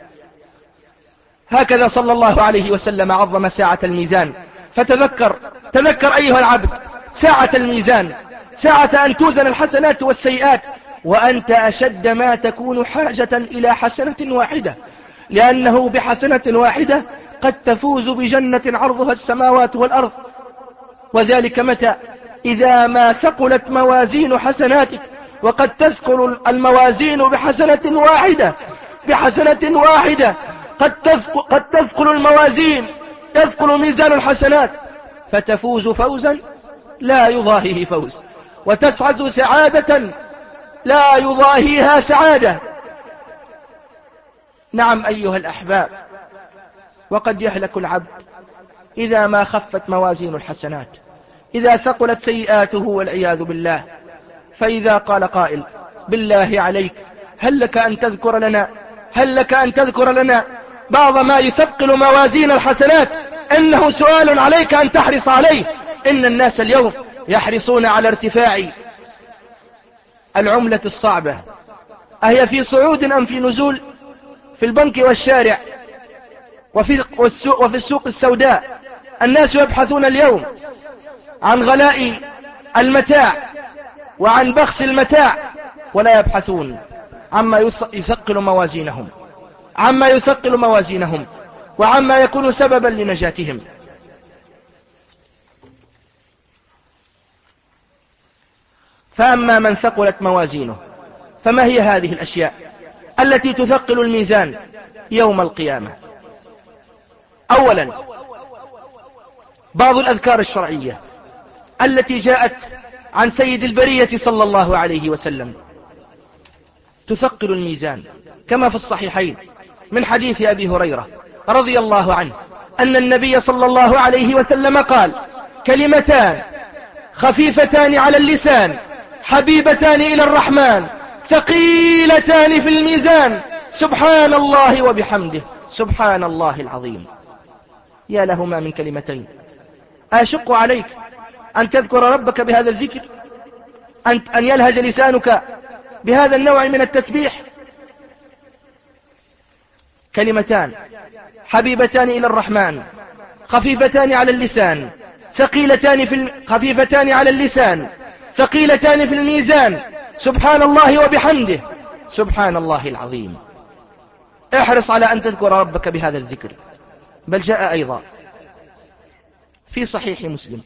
هكذا صلى الله عليه وسلم عظم ساعة الميزان. فتذكر تذكر أيها العبد ساعة الميزان، ساعة أن توزن الحسنات والسيئات، وأنت أشد ما تكون حاجة إلى حسنة واحدة، لأنه بحسنة واحدة قد تفوز بجنة عرضها السماوات والأرض. وذلك متى؟ إذا ما ثقلت موازين حسناتك، وقد تثقل الموازين بحسنة واحدة، بحسنة واحدة قد تثقل, قد تثقل الموازين، يثقل ميزان الحسنات، فتفوز فوزا لا يضاهيه فوز، وتسعد سعادة لا يضاهيها سعادة. نعم أيها الأحباب، وقد يهلك العبد إذا ما خفت موازين الحسنات، إذا ثقلت سيئاته والعياذ بالله. فإذا قال قائل بالله عليك هل لك أن تذكر لنا هل لك أن تذكر لنا بعض ما يثقل موازين الحسنات؟ إنه سؤال عليك أن تحرص عليه. إن الناس اليوم يحرصون على ارتفاع العملة الصعبة، أهي في صعود أم في نزول؟ في البنك والشارع وفي, والسوق وفي السوق السوداء الناس يبحثون اليوم عن غلاء المتاع وعن بخس المتاع، ولا يبحثون عما يثقل موازينهم عما يثقل موازينهم وعما يكون سببا لنجاتهم. فأما من ثقلت موازينه فما هي هذه الأشياء التي تثقل الميزان يوم القيامة؟ أولا، بعض الأذكار الشرعية التي جاءت عن سيد البرية صلى الله عليه وسلم تثقل الميزان، كما في الصحيحين من حديث أبي هريرة رضي الله عنه أن النبي صلى الله عليه وسلم قال: كلمتان خفيفتان على اللسان حبيبتان إلى الرحمن ثقيلتان في الميزان، سبحان الله وبحمده سبحان الله العظيم. يا لهما من كلمتين. أشق عليك أن تذكر ربك بهذا الذكر، أن, أن يلهج لسانك بهذا النوع من التسبيح. كلمتان حبيبتان إلى الرحمن خفيفتان على اللسان ثقيلتان في الم... خفيفتان على اللسان ثقيلتان في الميزان، سبحان الله وبحمده سبحان الله العظيم. احرص على أن تذكر ربك بهذا الذكر. بل جاء أيضا في صحيح مسلم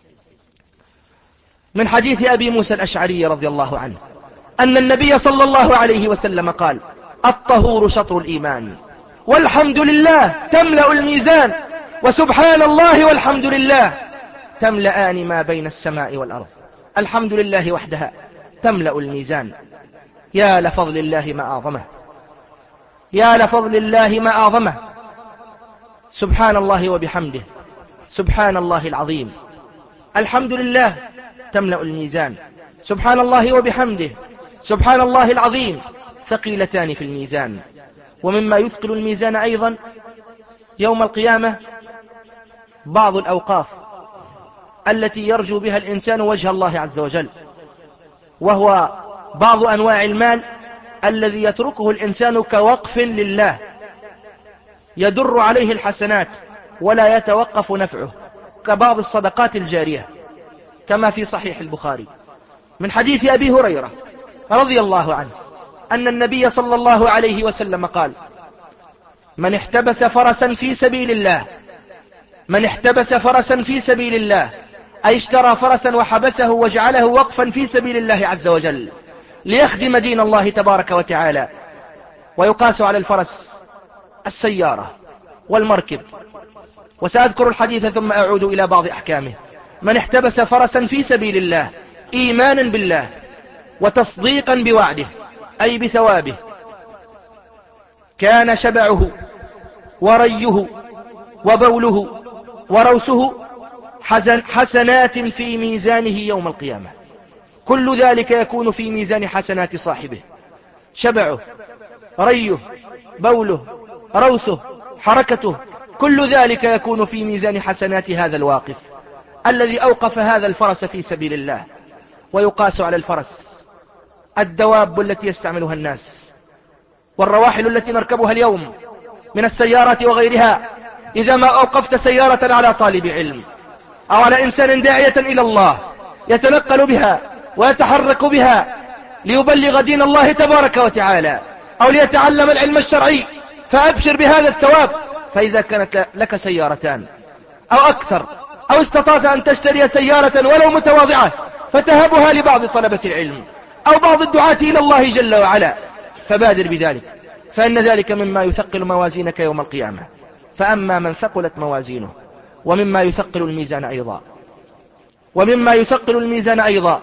من حديث أبي موسى الأشعري رضي الله عنه أن النبي صلى الله عليه وسلم قال: الطهور شطر الإيمان والحمد لله تملأ الميزان، وسبحان الله والحمد لله تملأان ما بين السماء والأرض. الحمد لله وحدها تملأ الميزان. يا لفضل الله ما أعظمه، يا لفضل الله ما أعظمه. سبحان الله وبحمده سبحان الله العظيم. الحمد لله تملأ الميزان، سبحان الله وبحمده سبحان الله العظيم ثقيلتان في الميزان. ومما يثقل الميزان أيضا يوم القيامة بعض الأوقاف التي يرجو بها الإنسان وجه الله عز وجل، وهو بعض أنواع المال الذي يتركه الإنسان كوقف لله يدر عليه الحسنات ولا يتوقف نفعه، كبعض الصدقات الجارية، كما في صحيح البخاري من حديث أبي هريرة رضي الله عنه أن النبي صلى الله عليه وسلم قال: من احتبس فرسا في سبيل الله من احتبس فرسا في سبيل الله أي اشترى فرسا وحبسه وجعله وقفا في سبيل الله عز وجل ليخدم دين الله تبارك وتعالى. ويقاس على الفرس السيارة والمركب، وسأذكر الحديث ثم أعود إلى بعض أحكامه. من احتبس فرسا في سبيل الله إيمانا بالله وتصديقا بوعده أي بثوابه، كان شبعه وريه وبوله وروسه حسنات في ميزانه يوم القيامة. كل ذلك يكون في ميزان حسنات صاحبه. شبعه، ريه، بوله، روسه، حركته، كل ذلك يكون في ميزان حسنات هذا الواقف الذي أوقف هذا الفرس في سبيل الله. ويقاس على الفرس الدواب التي يستعملها الناس والرواحل التي نركبها اليوم من السيارات وغيرها. إذا ما أوقفت سيارة على طالب علم أو على إنسان داعية إلى الله يتنقل بها ويتحرك بها ليبلغ دين الله تبارك وتعالى أو ليتعلم العلم الشرعي، فأبشر بهذا الثواب. فإذا كانت لك سيارتان أو أكثر أو استطعت أن تشتري سيارة ولو متواضعة فتهبها لبعض طلبة العلم أو بعض الدعاة إلى الله جل وعلا، فبادر بذلك، فإن ذلك مما يثقل موازينك يوم القيامة. فأما من ثقلت موازينه ومما يثقل الميزان أيضا ومما يثقل الميزان أيضا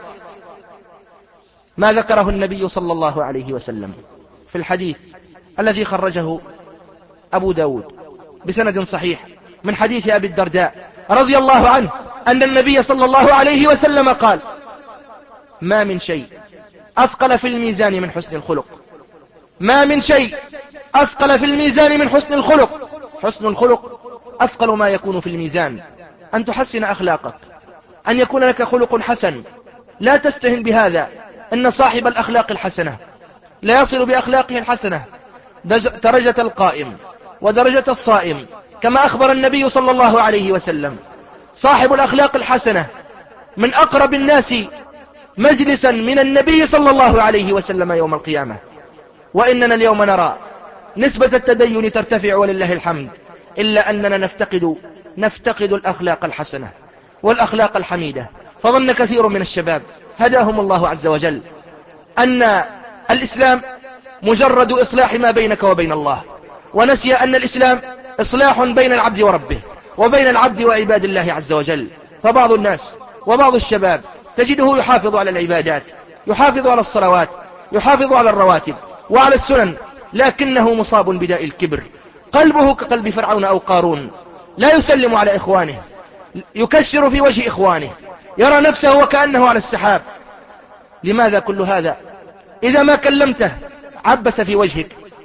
ما ذكره النبي صلى الله عليه وسلم في الحديث الذي خرجه أبو داود بسند صحيح من حديث أبي الدرداء رضي الله عنه أن النبي صلى الله عليه وسلم قال: ما من شيء أثقل في الميزان من حسن الخلق ما من شيء أثقل في الميزان من حسن الخلق. حسن الخلق أثقل ما يكون في الميزان، أن تحسن أخلاقك، أن يكون لك خلق حسن. لا تستهن بهذا، إن صاحب الأخلاق الحسنة لا يصل بأخلاقه الحسنة درجة القائم ودرجة الصائم، كما أخبر النبي صلى الله عليه وسلم: صاحب الأخلاق الحسنة من أقرب الناس مجلسا من النبي صلى الله عليه وسلم يوم القيامة. وإننا اليوم نرى نسبة التدين ترتفع ولله الحمد، إلا أننا نفتقد نفتقد الأخلاق الحسنة والأخلاق الحميدة. فظن كثير من الشباب هداهم الله عز وجل أن الإسلام مجرد إصلاح ما بينك وبين الله، ونسي أن الإسلام إصلاح بين العبد وربه وبين العبد وعباد الله عز وجل. فبعض الناس وبعض الشباب تجده يحافظ على العبادات، يحافظ على الصلوات، يحافظ على الرواتب وعلى السنن، لكنه مصاب بداء الكبر، قلبه كقلب فرعون أو قارون، لا يسلم على إخوانه، يكشر في وجه إخوانه، يرى نفسه وكأنه على السحاب. لماذا كل هذا؟ إذا ما كلمته عبس في وجهك،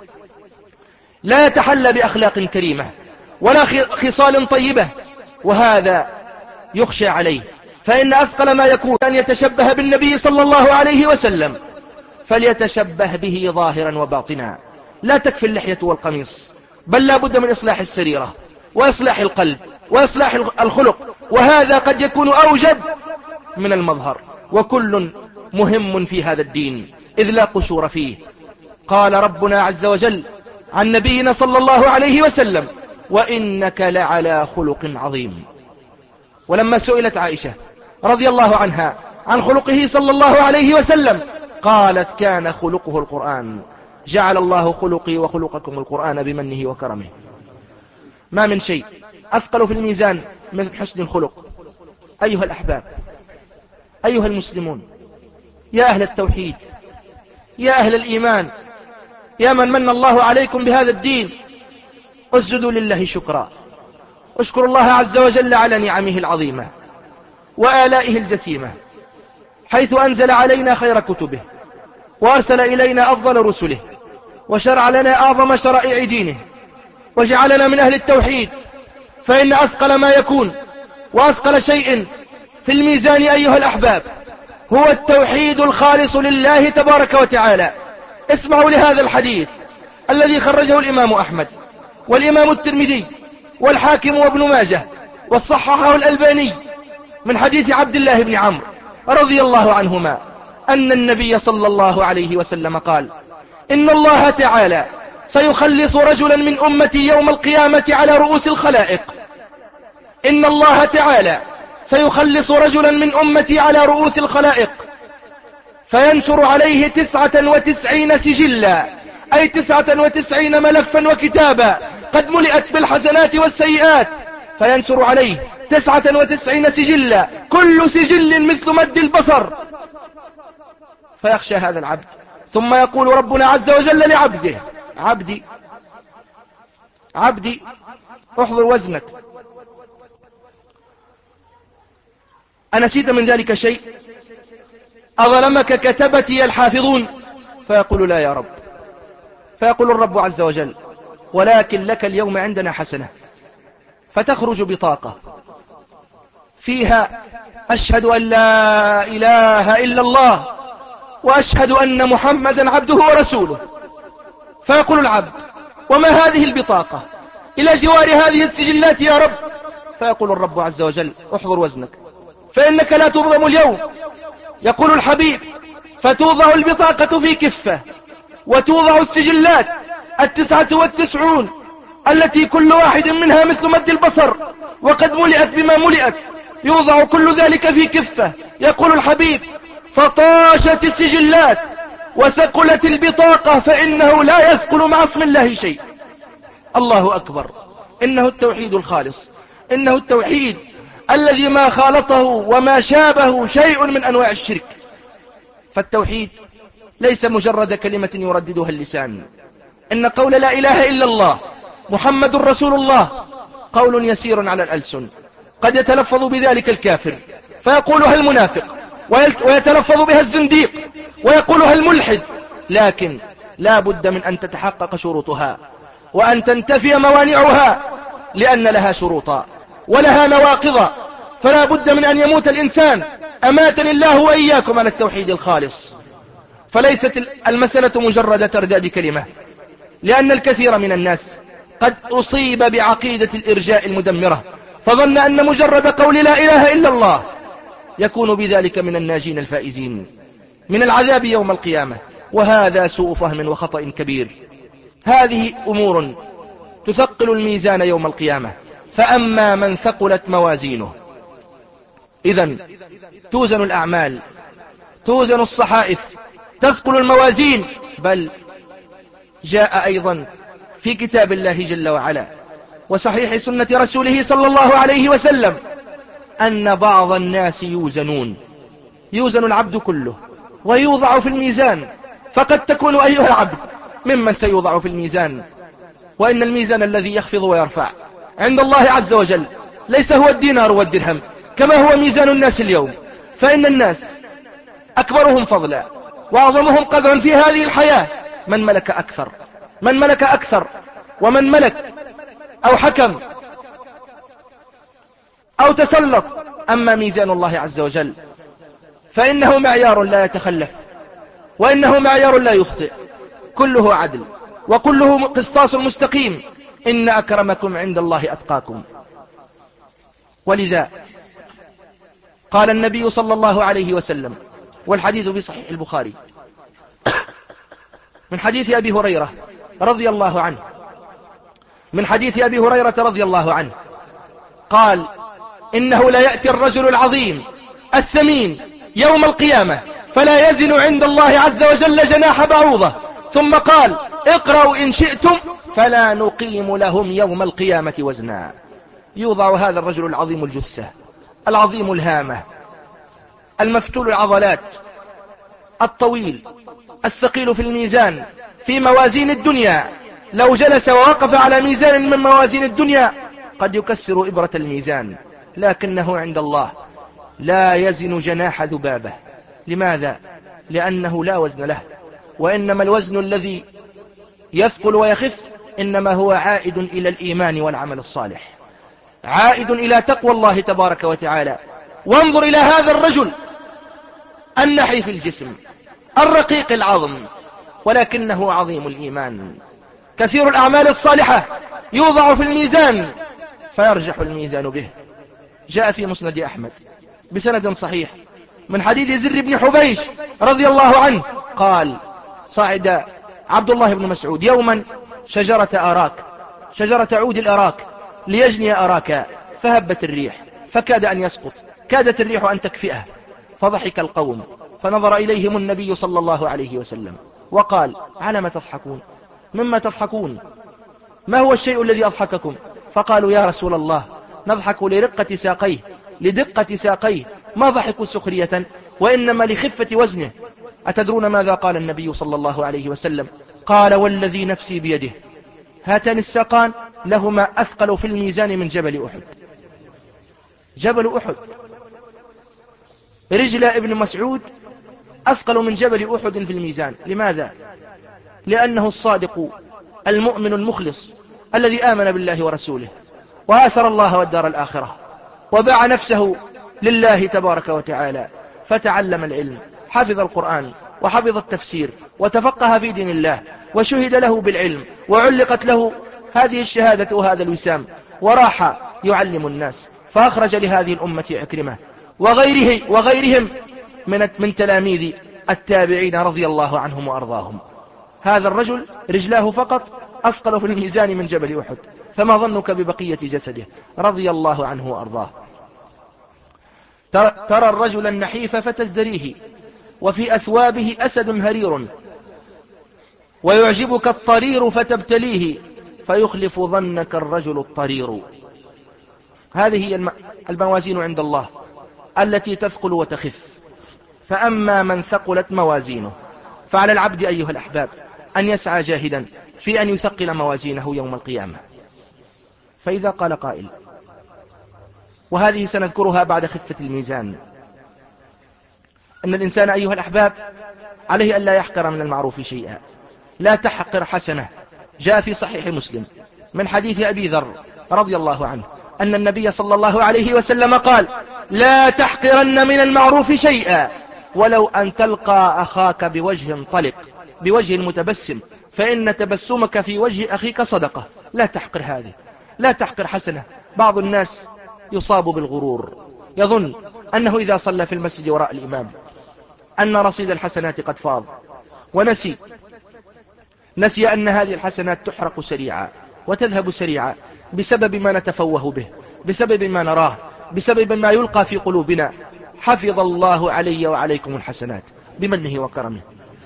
لا يتحلى بأخلاق كريمة ولا خصال طيبة، وهذا يخشى عليه. فإن أثقل ما يكون أن يتشبه بالنبي صلى الله عليه وسلم، فليتشبه به ظاهرا وباطنا. لا تكفي اللحية والقميص، بل لا بد من إصلاح السريرة وإصلاح القلب وإصلاح الخلق، وهذا قد يكون أوجب من المظهر، وكل مهم في هذا الدين إذ لا قشور فيه. قال ربنا عز وجل عن نبينا صلى الله عليه وسلم: وإنك لعلى خلق عظيم. ولما سئلت عائشة رضي الله عنها عن خلقه صلى الله عليه وسلم قالت: كان خلقه القرآن، جعل الله خلقي وخلقكم القرآن بمنه وكرمه. ما من شيء أثقل في الميزان من حسن الخلق. أيها الأحباب، أيها المسلمون، يا أهل التوحيد، يا أهل الإيمان، يا من من الله عليكم بهذا الدين، اسجدوا لله شكرا، اشكروا الله عز وجل على نعمه العظيمة وآلائه الجسيمة، حيث أنزل علينا خير كتبه، وأرسل إلينا أفضل رسله، وشرع لنا أعظم شرائع دينه، وجعلنا من أهل التوحيد. فإن أثقل ما يكون وأثقل شيء في الميزان أيها الأحباب هو التوحيد الخالص لله تبارك وتعالى. اسمعوا لهذا الحديث الذي خرجه الإمام أحمد والإمام الترمذي والحاكم وابن ماجه والصححه الألباني من حديث عبد الله بن عمرو رضي الله عنهما أن النبي صلى الله عليه وسلم قال: إن الله تعالى سيخلص رجلا من أمتي يوم القيامة على رؤوس الخلائق. إن الله تعالى سيخلص رجلا من أمتي على رؤوس الخلائق، فينشر عليه تسعة وتسعين سجلا، أي تسعة وتسعين ملفا وكتابا قد ملئت بالحسنات والسيئات، فينشر عليه تسعة وتسعين سجلا، كل سجل مثل مد البصر. فيخشى هذا العبد، ثم يقول ربنا عز وجل لعبده: عبدي عبدي احضر وزنك، أنسيت من ذلك شيء؟ أظلمك كتبتي الحافظون؟ فيقول: لا يا رب. فيقول الرب عز وجل: ولكن لك اليوم عندنا حسنة. فتخرج بطاقة فيها: أشهد أن لا إله إلا الله وأشهد أن محمدا عبده ورسوله. فيقول العبد: وما هذه البطاقة إلى جوار هذه السجلات يا رب؟ فيقول الرب عز وجل: احضر وزنك، فإنك لا تظلم اليوم. يقول الحبيب: فتوضع البطاقة في كفة، وتوضع السجلات التسعة والتسعون التي كل واحد منها مثل مد البصر وقد ملئت بما ملئت، يوضع كل ذلك في كفة. يقول الحبيب: فطاشت السجلات وثقلت البطاقة، فإنه لا يثقل مع اسم الله شيء. الله أكبر. إنه التوحيد الخالص، إنه التوحيد الذي ما خالطه وما شابه شيء من أنواع الشرك. فالتوحيد ليس مجرد كلمة يرددها اللسان. إن قول لا إله إلا الله محمد رسول الله قول يسير على الألسن، قد يتلفظ بذلك الكافر فيقولها المنافق، ويتلفظ بها الزنديق ويقولها الملحد، لكن لا بد من أن تتحقق شروطها وأن تنتفي موانعها، لأن لها شروطا ولها نواقضا، فلا بد من أن يموت الإنسان. أماتني الله وإياكم على التوحيد الخالص. فليست المسألة مجرد ترداد كلمة، لأن الكثير من الناس قد أصيب بعقيدة الإرجاء المدمرة، فظن أن مجرد قول لا إله إلا الله يكون بذلك من الناجين الفائزين من العذاب يوم القيامة، وهذا سوء فهم وخطأ كبير. هذه أمور تثقل الميزان يوم القيامة. فأما من ثقلت موازينه، إذن توزن الأعمال، توزن الصحائف، تثقل الموازين. بل جاء أيضا في كتاب الله جل وعلا وصحيح سنة رسوله صلى الله عليه وسلم أن بعض الناس يوزنون، يوزن العبد كله ويوضع في الميزان، فقد تكون أيها العبد ممن سيوضع في الميزان. وإن الميزان الذي يخفض ويرفع عند الله عز وجل ليس هو الدينار والدرهم كما هو ميزان الناس اليوم، فإن الناس أكبرهم فضلا وأعظمهم قدرا في هذه الحياة من ملك أكثر، من ملك أكثر ومن ملك أو حكم أو تسلط. أما ميزان الله عز وجل فإنه معيار لا يتخلف، وإنه معيار لا يخطئ، كله عدل وكله قسطاس مستقيم. إن أكرمكم عند الله أتقاكم. ولذا قال النبي صلى الله عليه وسلم، والحديث في صحيح البخاري من حديث أبي هريرة رضي الله عنه من حديث أبي هريرة رضي الله عنه قال: إنه لا يأتي الرجل العظيم الثمين يوم القيامة فلا يزن عند الله عز وجل جناح بعوضة، ثم قال: اقرأوا إن شئتم فلا نقيم لهم يوم القيامة وزنا. يوضع هذا الرجل العظيم الجثة، العظيم الهامة، المفتول العضلات، الطويل الثقيل في الميزان، في موازين الدنيا. لو جلس ووقف على ميزان من موازين الدنيا قد يكسر إبرة الميزان، لكنه عند الله لا يزن جناح ذبابة. لماذا؟ لأنه لا وزن له، وإنما الوزن الذي يثقل ويخف إنما هو عائد إلى الإيمان والعمل الصالح، عائد إلى تقوى الله تبارك وتعالى. وانظر إلى هذا الرجل النحيف الجسم الرقيق العظم، ولكنه عظيم الإيمان، كثير الأعمال الصالحة، يوضع في الميزان فيرجح الميزان به. جاء في مسند أحمد بسند صحيح من حديث زر بن حبيش رضي الله عنه قال: صعد عبد الله بن مسعود يوما شجرة أراك، شجرة عود الأراك، ليجني أراكا، فهبت الريح فكاد أن يسقط، كادت الريح أن تكفئه، فضحك القوم، فنظر إليهم النبي صلى الله عليه وسلم وقال: على ما تضحكون؟ مما تضحكون؟ ما هو الشيء الذي أضحككم؟ فقالوا: يا رسول الله نضحك لرقة ساقيه، لدقة ساقيه، ما ضحكوا سخرية وإنما لخفة وزنه. أتدرون ماذا قال النبي صلى الله عليه وسلم؟ قال: والذي نفسي بيده هاتان الساقان لهما أثقل في الميزان من جبل أحد. جبل أحد، رجل ابن مسعود أثقل من جبل أحد في الميزان. لماذا؟ لأنه الصادق المؤمن المخلص الذي آمن بالله ورسوله وآثر الله والدار الآخرة، وباع نفسه لله تبارك وتعالى، فتعلم العلم، حفظ القرآن وحفظ التفسير وتفقه في دين الله، وشهد له بالعلم وعلقت له هذه الشهادة وهذا الوسام، وراح يعلم الناس، فأخرج لهذه الأمة عكرمة وغيره وغيرهم من من تلاميذ التابعين رضي الله عنهم وأرضاهم. هذا الرجل رجلاه فقط أثقل في الميزان من جبل أحد، فما ظنك ببقية جسده رضي الله عنه وأرضاه. ترى الرجل النحيف فتزدريه، وفي أثوابه أسد هرير، ويعجبك الطرير فتبتليه، فيخلف ظنك الرجل الطرير. هذه هي الموازين عند الله التي تثقل وتخف. فأما من ثقلت موازينه فعلى العبد أيها الأحباب أن يسعى جاهدا في أن يثقل موازينه يوم القيامة. فإذا قال قائل، وهذه سنذكرها بعد خفة الميزان، أن الإنسان أيها الأحباب عليه أن لا يحقر من المعروف شيئا، لا تحقر حسنة. جاء في صحيح مسلم من حديث أبي ذر رضي الله عنه أن النبي صلى الله عليه وسلم قال: لا تحقرن من المعروف شيئا ولو أن تلقى أخاك بوجه طلق، بوجه متبسم، فإن تبسمك في وجه أخيك صدقة. لا تحقر هذه، لا تحقر حسنة. بعض الناس يصاب بالغرور، يظن أنه إذا صلى في المسجد وراء الإمام أن رصيد الحسنات قد فاض، ونسي نسي أن هذه الحسنات تحرق سريعا وتذهب سريعا بسبب ما نتفوه به، بسبب ما نراه، بسبب ما يلقى في قلوبنا. حفظ الله علي وعليكم الحسنات بمنه وكرمه.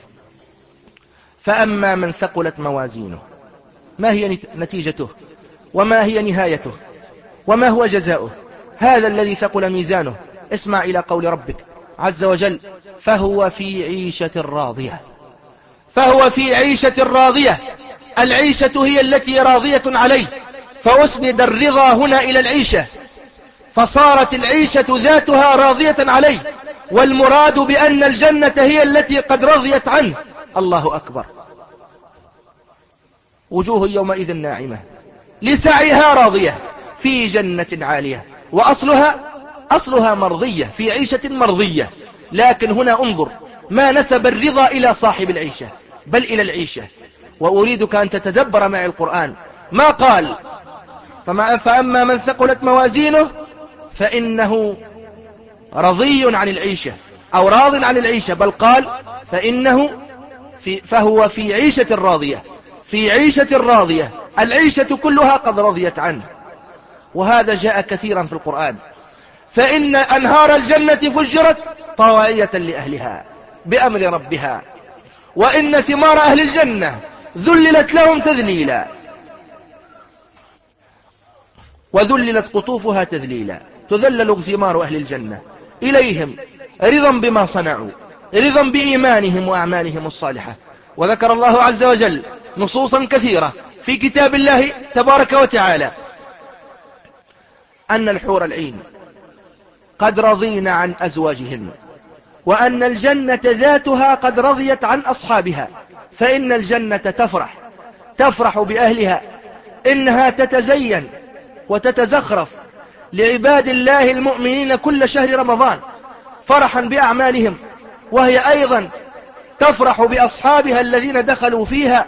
فأما من ثقلت موازينه، ما هي نتيجته وما هي نهايته وما هو جزاؤه؟ هذا الذي ثقل ميزانه، اسمع إلى قول ربك عز وجل: فهو في عيشة راضية. فهو في عيشة راضية. العيشة هي التي راضية عليه، فأسند الرضا هنا إلى العيشة، فصارت العيشة ذاتها راضية عليه، والمراد بأن الجنة هي التي قد رضيت عنه. الله أكبر. وجوه يومئذ ناعمة لسعيها راضية في جنة عالية، وأصلها أصلها مرضية، في عيشة مرضية. لكن هنا انظر ما نسب الرضا إلى صاحب العيشة بل إلى العيشة. وأريدك أن تتدبر معي القرآن. ما قال فما فأما من ثقلت موازينه فإنه رضي عن العيشة أو راض عن العيشة، بل قال فإنه في فهو في عيشة راضية. في عيشة راضية، العيشة كلها قد رضيت عنه. وهذا جاء كثيرا في القرآن. فإن أنهار الجنة فجرت طوائية لأهلها بأمر ربها، وإن ثمار أهل الجنة ذللت لهم تذليلا، وذللت قطوفها تذليلا. تذلل ثمار أهل الجنة إليهم رضا بما صنعوا، رضا بإيمانهم وأعمالهم الصالحة. وذكر الله عز وجل نصوصا كثيرة في كتاب الله تبارك وتعالى أن الحور العين قد رضين عن أزواجهن، وأن الجنة ذاتها قد رضيت عن أصحابها. فإن الجنة تفرح تفرح بأهلها، إنها تتزين وتتزخرف لعباد الله المؤمنين كل شهر رمضان فرحا بأعمالهم، وهي أيضا تفرح بأصحابها الذين دخلوا فيها.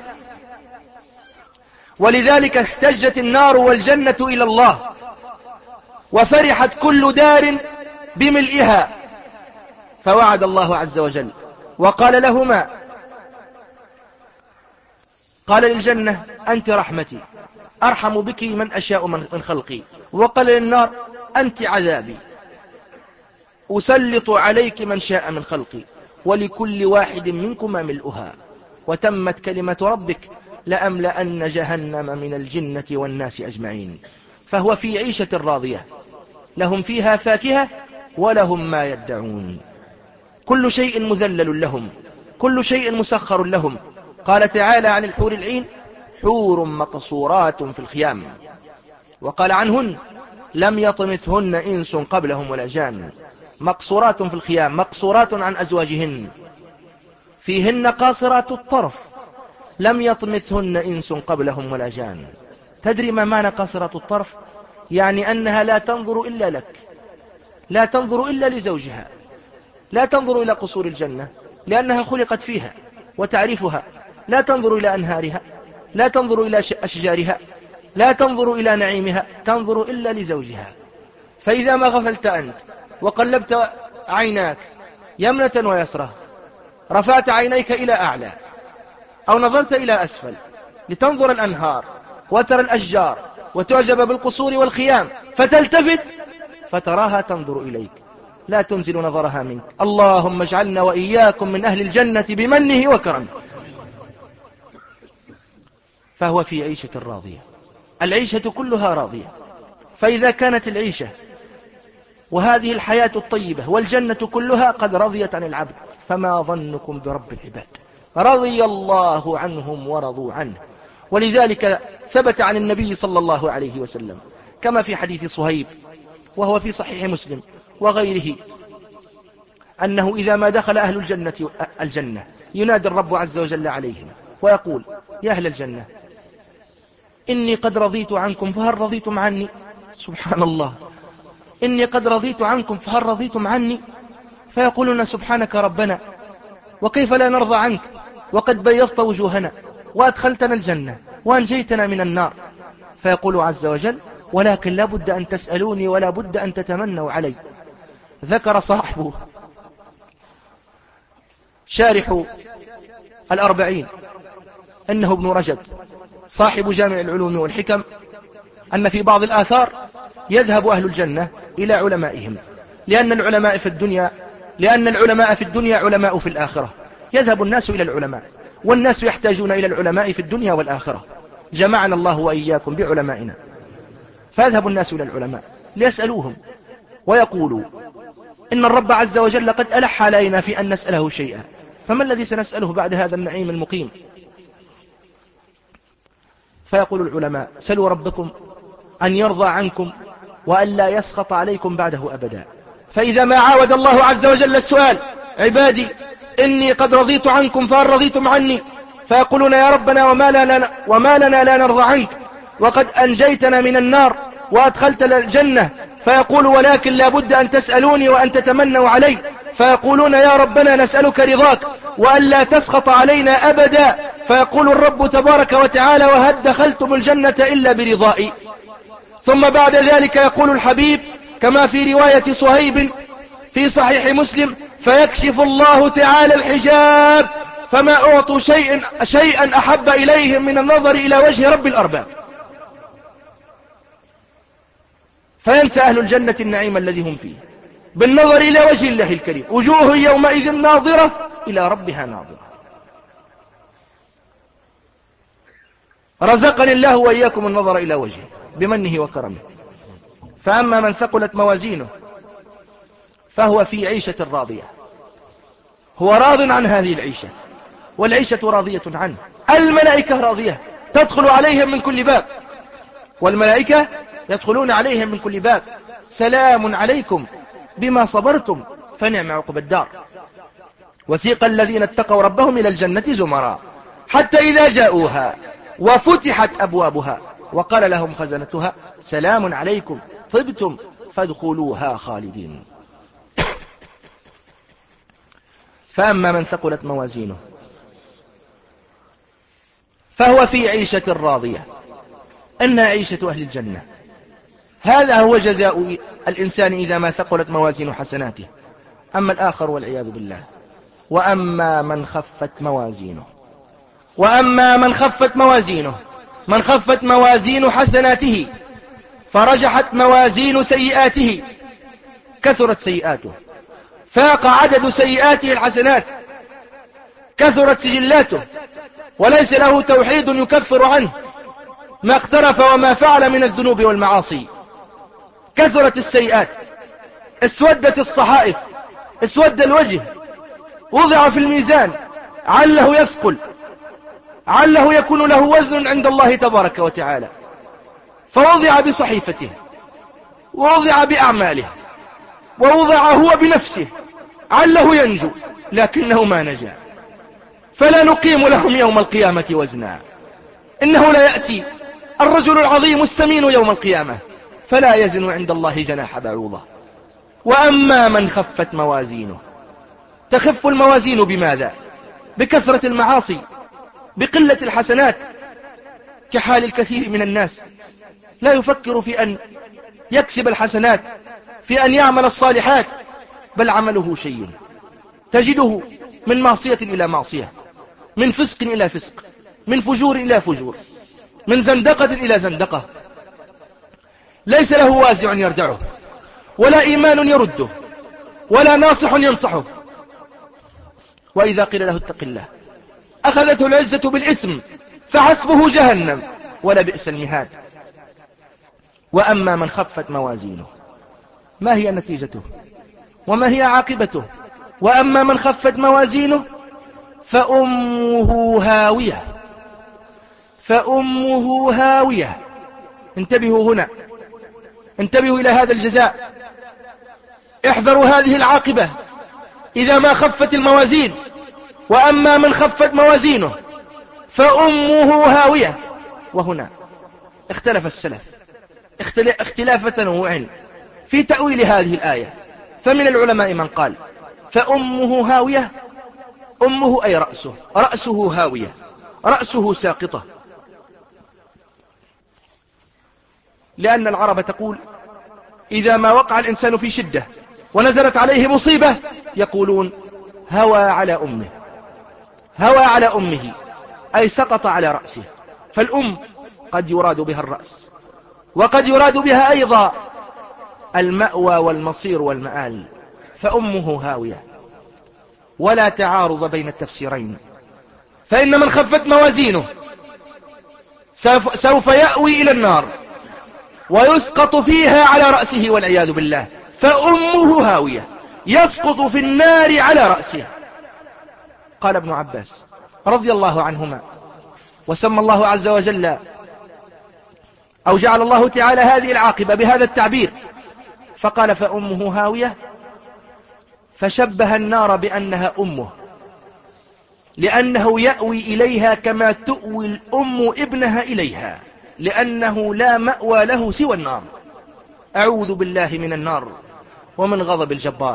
ولذلك احتجت النار والجنة إلى الله، وفرحت كل دار بملئها. فوعد الله عز وجل وقال لهما، قال للجنة: أنت رحمتي أرحم بك من أشاء من خلقي. وقال للنار: أنت عذابي أسلط عليك من شاء من خلقي، ولكل واحد منكما ملؤها، وتمت كلمة ربك لأملأن جهنم من الجنة والناس أجمعين. فهو في عيشة راضية، لهم فيها فاكهة ولهم ما يدعون، كل شيء مذلل لهم، كل شيء مسخر لهم. قال تعالى عن الحور العين: حور مقصورات في الخيام. وقال عنهن: لم يطمثهن إنس قبلهم ولا جان. مقصورات في الخيام، مقصورات عن أزواجهن، فيهن قاصرات الطرف، لم يطمثهن إنس قبلهم ولا جان. تدري ما معنى قاصرات الطرف؟ يعني أنها لا تنظر إلا لك، لا تنظر إلا لزوجها، لا تنظر إلى قصور الجنة لأنها خلقت فيها وتعرفها، لا تنظر إلى أنهارها، لا تنظر إلى أشجارها، لا تنظر إلى نعيمها، تنظر إلا لزوجها. فإذا ما غفلت أنت وقلبت عيناك يمنة ويسرى، رفعت عينيك إلى أعلى أو نظرت إلى أسفل لتنظر الأنهار وترى الأشجار وتعجب بالقصور والخيام، فتلتفت فتراها تنظر إليك، لا تنزل نظرها منك. اللهم اجعلنا وإياكم من أهل الجنة بمنه وكرمه. فهو في عيشة راضية، العيشة كلها راضية. فإذا كانت العيشة وهذه الحياة الطيبة والجنة كلها قد رضيت عن العبد، فما ظنكم برب العباد؟ رضي الله عنهم ورضوا عنه. ولذلك ثبت عن النبي صلى الله عليه وسلم كما في حديث صهيب وهو في صحيح مسلم وغيره أنه إذا ما دخل أهل الجنة الجنة ينادي الرب عز وجل عليهم ويقول: يا أهل الجنة، إني قد رضيت عنكم فهل رضيتم عني؟ سبحان الله، إني قد رضيت عنكم فهل رضيتم عني؟ فيقولون: سبحانك ربنا، وكيف لا نرضى عنك وقد بيضت وجوهنا وأدخلتنا الجنة وأنجيتنا من النار. فيقول عز وجل: ولكن لا بد أن تسألوني ولا بد أن تتمنوا علي. ذكر صاحبه شارح الأربعين أنه ابن رجب صاحب جامع العلوم والحكم أن في بعض الآثار يذهب أهل الجنة إلى علمائهم، لأن العلماء في الدنيا لأن العلماء في الدنيا علماء في الآخرة. يذهب الناس إلى العلماء، والناس يحتاجون إلى العلماء في الدنيا والآخرة. جمعنا الله وإياكم بعلمائنا. فيذهب الناس إلى العلماء ليسألوهم ويقولوا: إن الرب عز وجل قد ألح علينا في أن نسأله شيئا، فما الذي سنسأله بعد هذا النعيم المقيم؟ فيقول العلماء: سلوا ربكم أن يرضى عنكم وأن لا يسخط عليكم بعده أبدا. فإذا ما عاود الله عز وجل السؤال: عبادي إني قد رضيت عنكم فهل رضيتم عني؟ فيقولون: يا ربنا، وما لنا, وما لنا لا نرضى عنك وقد أنجيتنا من النار وأدخلتنا الجنة. فيقول: ولكن لا بد أن تسألوني وأن تتمنوا علي. فيقولون: يا ربنا، نسألك رضاك وأن لا تسخط علينا أبدا. فيقول الرب تبارك وتعالى: وهل دخلتم الجنة إلا برضائي؟ ثم بعد ذلك يقول الحبيب كما في رواية صهيب في صحيح مسلم: فيكشف الله تعالى الحجاب فما أعطوا شيئا, شيئا أحب إليهم من النظر إلى وجه رب الأرباب. فينسى أهل الجنة النعيم الذي هم فيه بالنظر إلى وجه الله الكريم. وجوه يومئذ ناظرة إلى ربها ناظرة. رزقني الله وإياكم النظر إلى وجهه بمنه وكرمه. فأما من ثقلت موازينه فهو في عيشة راضية، هو راض عن هذه العيشة، والعيشة راضية عنه. الملائكة راضية تدخل عليهم من كل باب، والملائكة يدخلون عليهم من كل باب: سلام عليكم بما صبرتم فنعم عقب الدار. وسيق الذين اتقوا ربهم إلى الجنة زمرا حتى إذا جاءوها وفتحت أبوابها وقال لهم خزنتها سلام عليكم طبتم فادخلوها خالدين. فأما من ثقلت موازينه فهو في عيشة راضية، أنها عيشة أهل الجنة. هذا هو جزاء الإنسان إذا ما ثقلت موازين حسناته. أما الآخر والعياذ بالله: وأما من خفت موازينه وأما من خفت موازينه من خفت موازين حسناته فرجحت موازين سيئاته، كثرت سيئاته، فاق عدد سيئاته الحسنات، كثرت سجلاته، وليس له توحيد يكفر عنه ما اقترف وما فعل من الذنوب والمعاصي. كثرت السيئات، اسودت الصحائف، اسود الوجه، وضع في الميزان عله يثقل، عله يكون له وزن عند الله تبارك وتعالى، فوضع بصحيفته ووضع بأعماله ووضع هو بنفسه عله ينجو، لكنه ما نجا. فلا نقيم لهم يوم القيامة وزنا. إنه لا يأتي الرجل العظيم السمين يوم القيامة فلا يزن عند الله جناح بعوضة. وأما من خفت موازينه، تخف الموازين بماذا؟ بكثرة المعاصي، بقلة الحسنات، كحال الكثير من الناس لا يفكر في أن يكسب الحسنات، في أن يعمل الصالحات، بل عمله شيء تجده من معصية إلى معصية، من فسق إلى فسق، من فجور إلى فجور، من زندقة إلى زندقة، ليس له وازع يردعه، ولا إيمان يرده، ولا ناصح ينصحه. وإذا قيل له اتق الله أخذته العزة بالإثم فحسبه جهنم ولا بئس المهاد. وأما من خفت موازينه، ما هي نتيجته وما هي عاقبته؟ وأما من خفت موازينه فأمه هاوية، فأمه هاوية. انتبهوا هنا، انتبهوا إلى هذا الجزاء، احذروا هذه العاقبة إذا ما خفت الموازين. وأما من خفت موازينه فأمه هاوية. وهنا اختلف السلف اختلاف تنوع في تأويل هذه الآية، فمن العلماء من قال فأمه هاوية، أمه أي رأسه، رأسه هاوية، رأسه ساقطة، لأن العرب تقول إذا ما وقع الإنسان في شدة ونزلت عليه مصيبة يقولون هوى على أمه، هوى على أمه أي سقط على رأسه. فالأم قد يراد بها الرأس، وقد يراد بها أيضا المأوى والمصير والمآل. فأمه هاوية، ولا تعارض بين التفسيرين، فإن من خفت موازينه سوف, سوف يأوي إلى النار ويسقط فيها على رأسه والعياذ بالله. فأمه هاوية، يسقط في النار على رأسه. قال ابن عباس رضي الله عنهما، وسمى الله عز وجل أو جعل الله تعالى هذه العاقبة بهذا التعبير، فقال فأمه هاوية، فشبه النار بأنها أمه، لأنه يأوي إليها كما تؤوي الأم ابنها إليها، لأنه لا مأوى له سوى النار. أعوذ بالله من النار ومن غضب الجبار.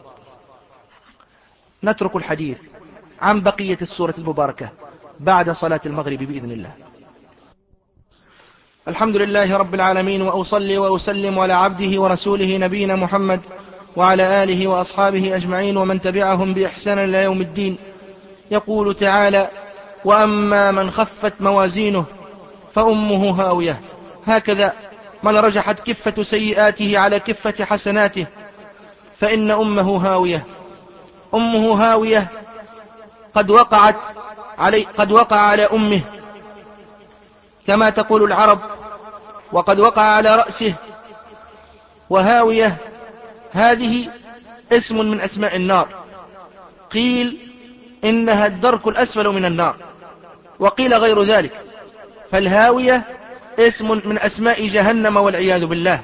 نترك الحديث عن بقية السورة المباركة بعد صلاة المغرب بإذن الله. الحمد لله رب العالمين، وأصلي وأسلم على عبده ورسوله نبينا محمد وعلى آله وأصحابه أجمعين ومن تبعهم بإحسان إلى يوم الدين. يقول تعالى وأما من خفت موازينه فأمه هاوية. هكذا من رجحت كفة سيئاته على كفة حسناته فإن أمه هاوية. أمه هاوية قد وقعت علي قد وقع على أمه كما تقول العرب، وقد وقع على رأسه. وهاوية هذه اسم من أسماء النار، قيل إنها الدرك الأسفل من النار، وقيل غير ذلك. فالهاوية اسم من أسماء جهنم والعياذ بالله.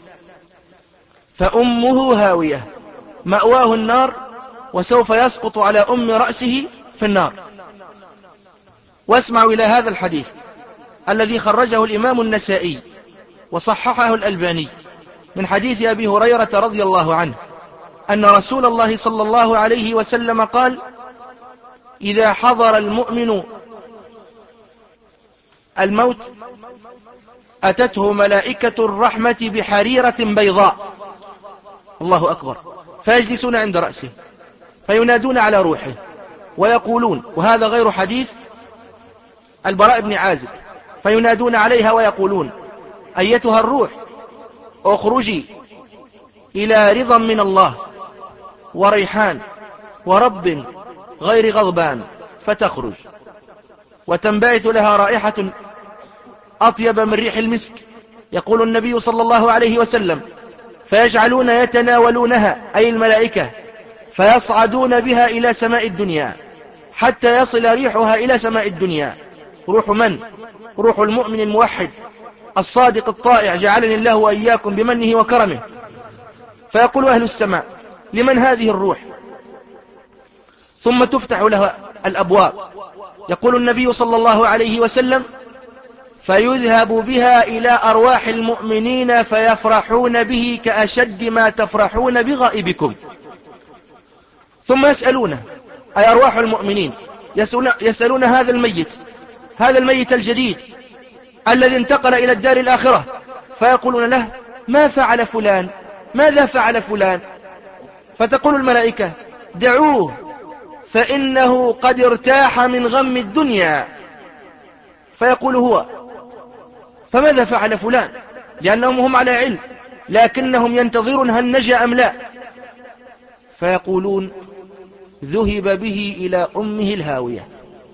فأمه هاوية، مأواه النار، وسوف يسقط على أم رأسه في النار. واسمعوا إلى هذا الحديث الذي خرجه الإمام النسائي وصححه الألباني من حديث أبي هريرة رضي الله عنه أن رسول الله صلى الله عليه وسلم قال إذا حضر المؤمن الموت أتته ملائكة الرحمة بحريرة بيضاء، الله أكبر، فيجلسون عند رأسه فينادون على روحه ويقولون، وهذا غير حديث البراء بن عازب، فينادون عليها ويقولون أيتها الروح اخرجي إلى رضا من الله وريحان ورب غير غضبان، فتخرج وتنبعث لها رائحة أطيب من ريح المسك. يقول النبي صلى الله عليه وسلم فيجعلون يتناولونها أي الملائكة فيصعدون بها إلى سماء الدنيا حتى يصل ريحها إلى سماء الدنيا. روح من؟ روح المؤمن الموحد الصادق الطائع، جعلني الله وإياكم بمنه وكرمه. فيقول أهل السماء لمن هذه الروح؟ ثم تفتح لها الأبواب. يقول النبي صلى الله عليه وسلم فيذهب بها إلى أرواح المؤمنين فيفرحون به كأشد ما تفرحون بغائبكم. ثم يسألونه أي أرواح المؤمنين يسألون, يسألون هذا الميت هذا الميت الجديد الذي انتقل إلى الدار الآخرة، فيقولون له ما فعل فلان، ماذا فعل فلان؟ فتقول الملائكة دعوه فإنه قد ارتاح من غم الدنيا. فيقول هو فماذا فعل فلان؟ لأنهم هم على علم لكنهم ينتظرون هل نجا أم لا. فيقولون ذهب به إلى أمه الهاوية،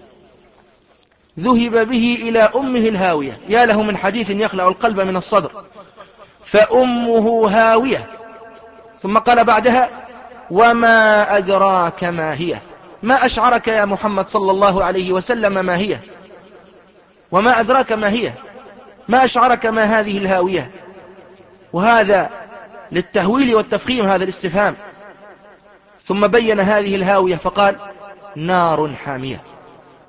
ذهب به إلى أمه الهاوية. يا له من حديث يخلع القلب من الصدر. فأمه هاوية. ثم قال بعدها وما أدراك ما هي. ما أشعرك يا محمد صلى الله عليه وسلم ما هي؟ وما أدراك ما هي؟ ما أشعرك ما هذه الهاوية؟ وهذا للتهويل والتفخيم هذا الاستفهام. ثم بين هذه الهاوية فقال نار حامية.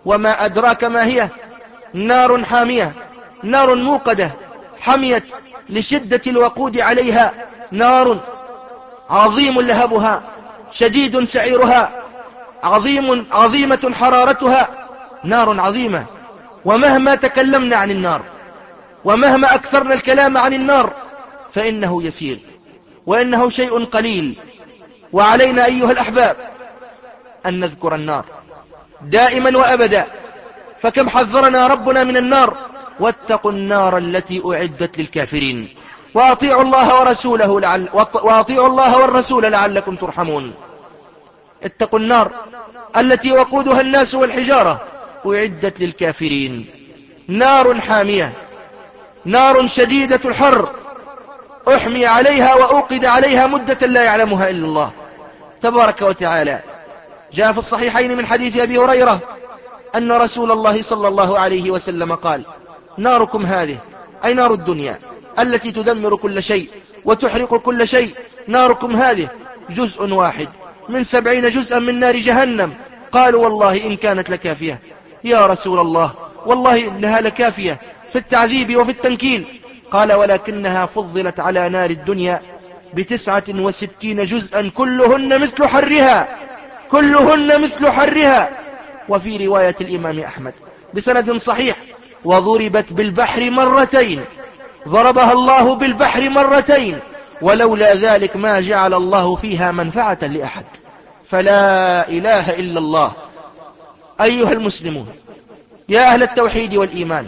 وما أدراك ما هي؟ نار حامية، نار موقدة حميت لشدة الوقود عليها، نار عظيم لهبها، شديد سعيرها، عظيم عظيمة حرارتها، نار عظيمة. ومهما تكلمنا عن النار ومهما أكثرنا الكلام عن النار فإنه يسير وإنه شيء قليل. وعلينا أيها الأحباب أن نذكر النار دائما وأبدا، فكم حذرنا ربنا من النار: واتقوا النار التي أعدت للكافرين وأطيعوا الله ورسوله لعل وأطيعوا الله والرسول لعلكم ترحمون. اتقوا النار التي وقودها الناس والحجارة أعدت للكافرين، نار حامية، نار شديدة الحر، أحمي عليها وأوقد عليها مدة لا يعلمها إلا الله تبارك وتعالى. جاء في الصحيحين من حديث أبي هريرة أن رسول الله صلى الله عليه وسلم قال: ناركم هذه، أي نار الدنيا التي تدمر كل شيء وتحرق كل شيء، ناركم هذه جزء واحد من سبعين جزءا من نار جهنم. قالوا: والله إن كانت لكافية يا رسول الله، والله إنها لكافية في التعذيب وفي التنكيل. قال: ولكنها فضلت على نار الدنيا بتسعة وستين جزءا كلهن مثل حرها، كلهن مثل حرها. وفي رواية الإمام أحمد بسند صحيح: وضربت بالبحر مرتين، ضربها الله بالبحر مرتين، ولولا ذلك ما جعل الله فيها منفعة لأحد. فلا إله إلا الله. أيها المسلمون، يا أهل التوحيد والإيمان،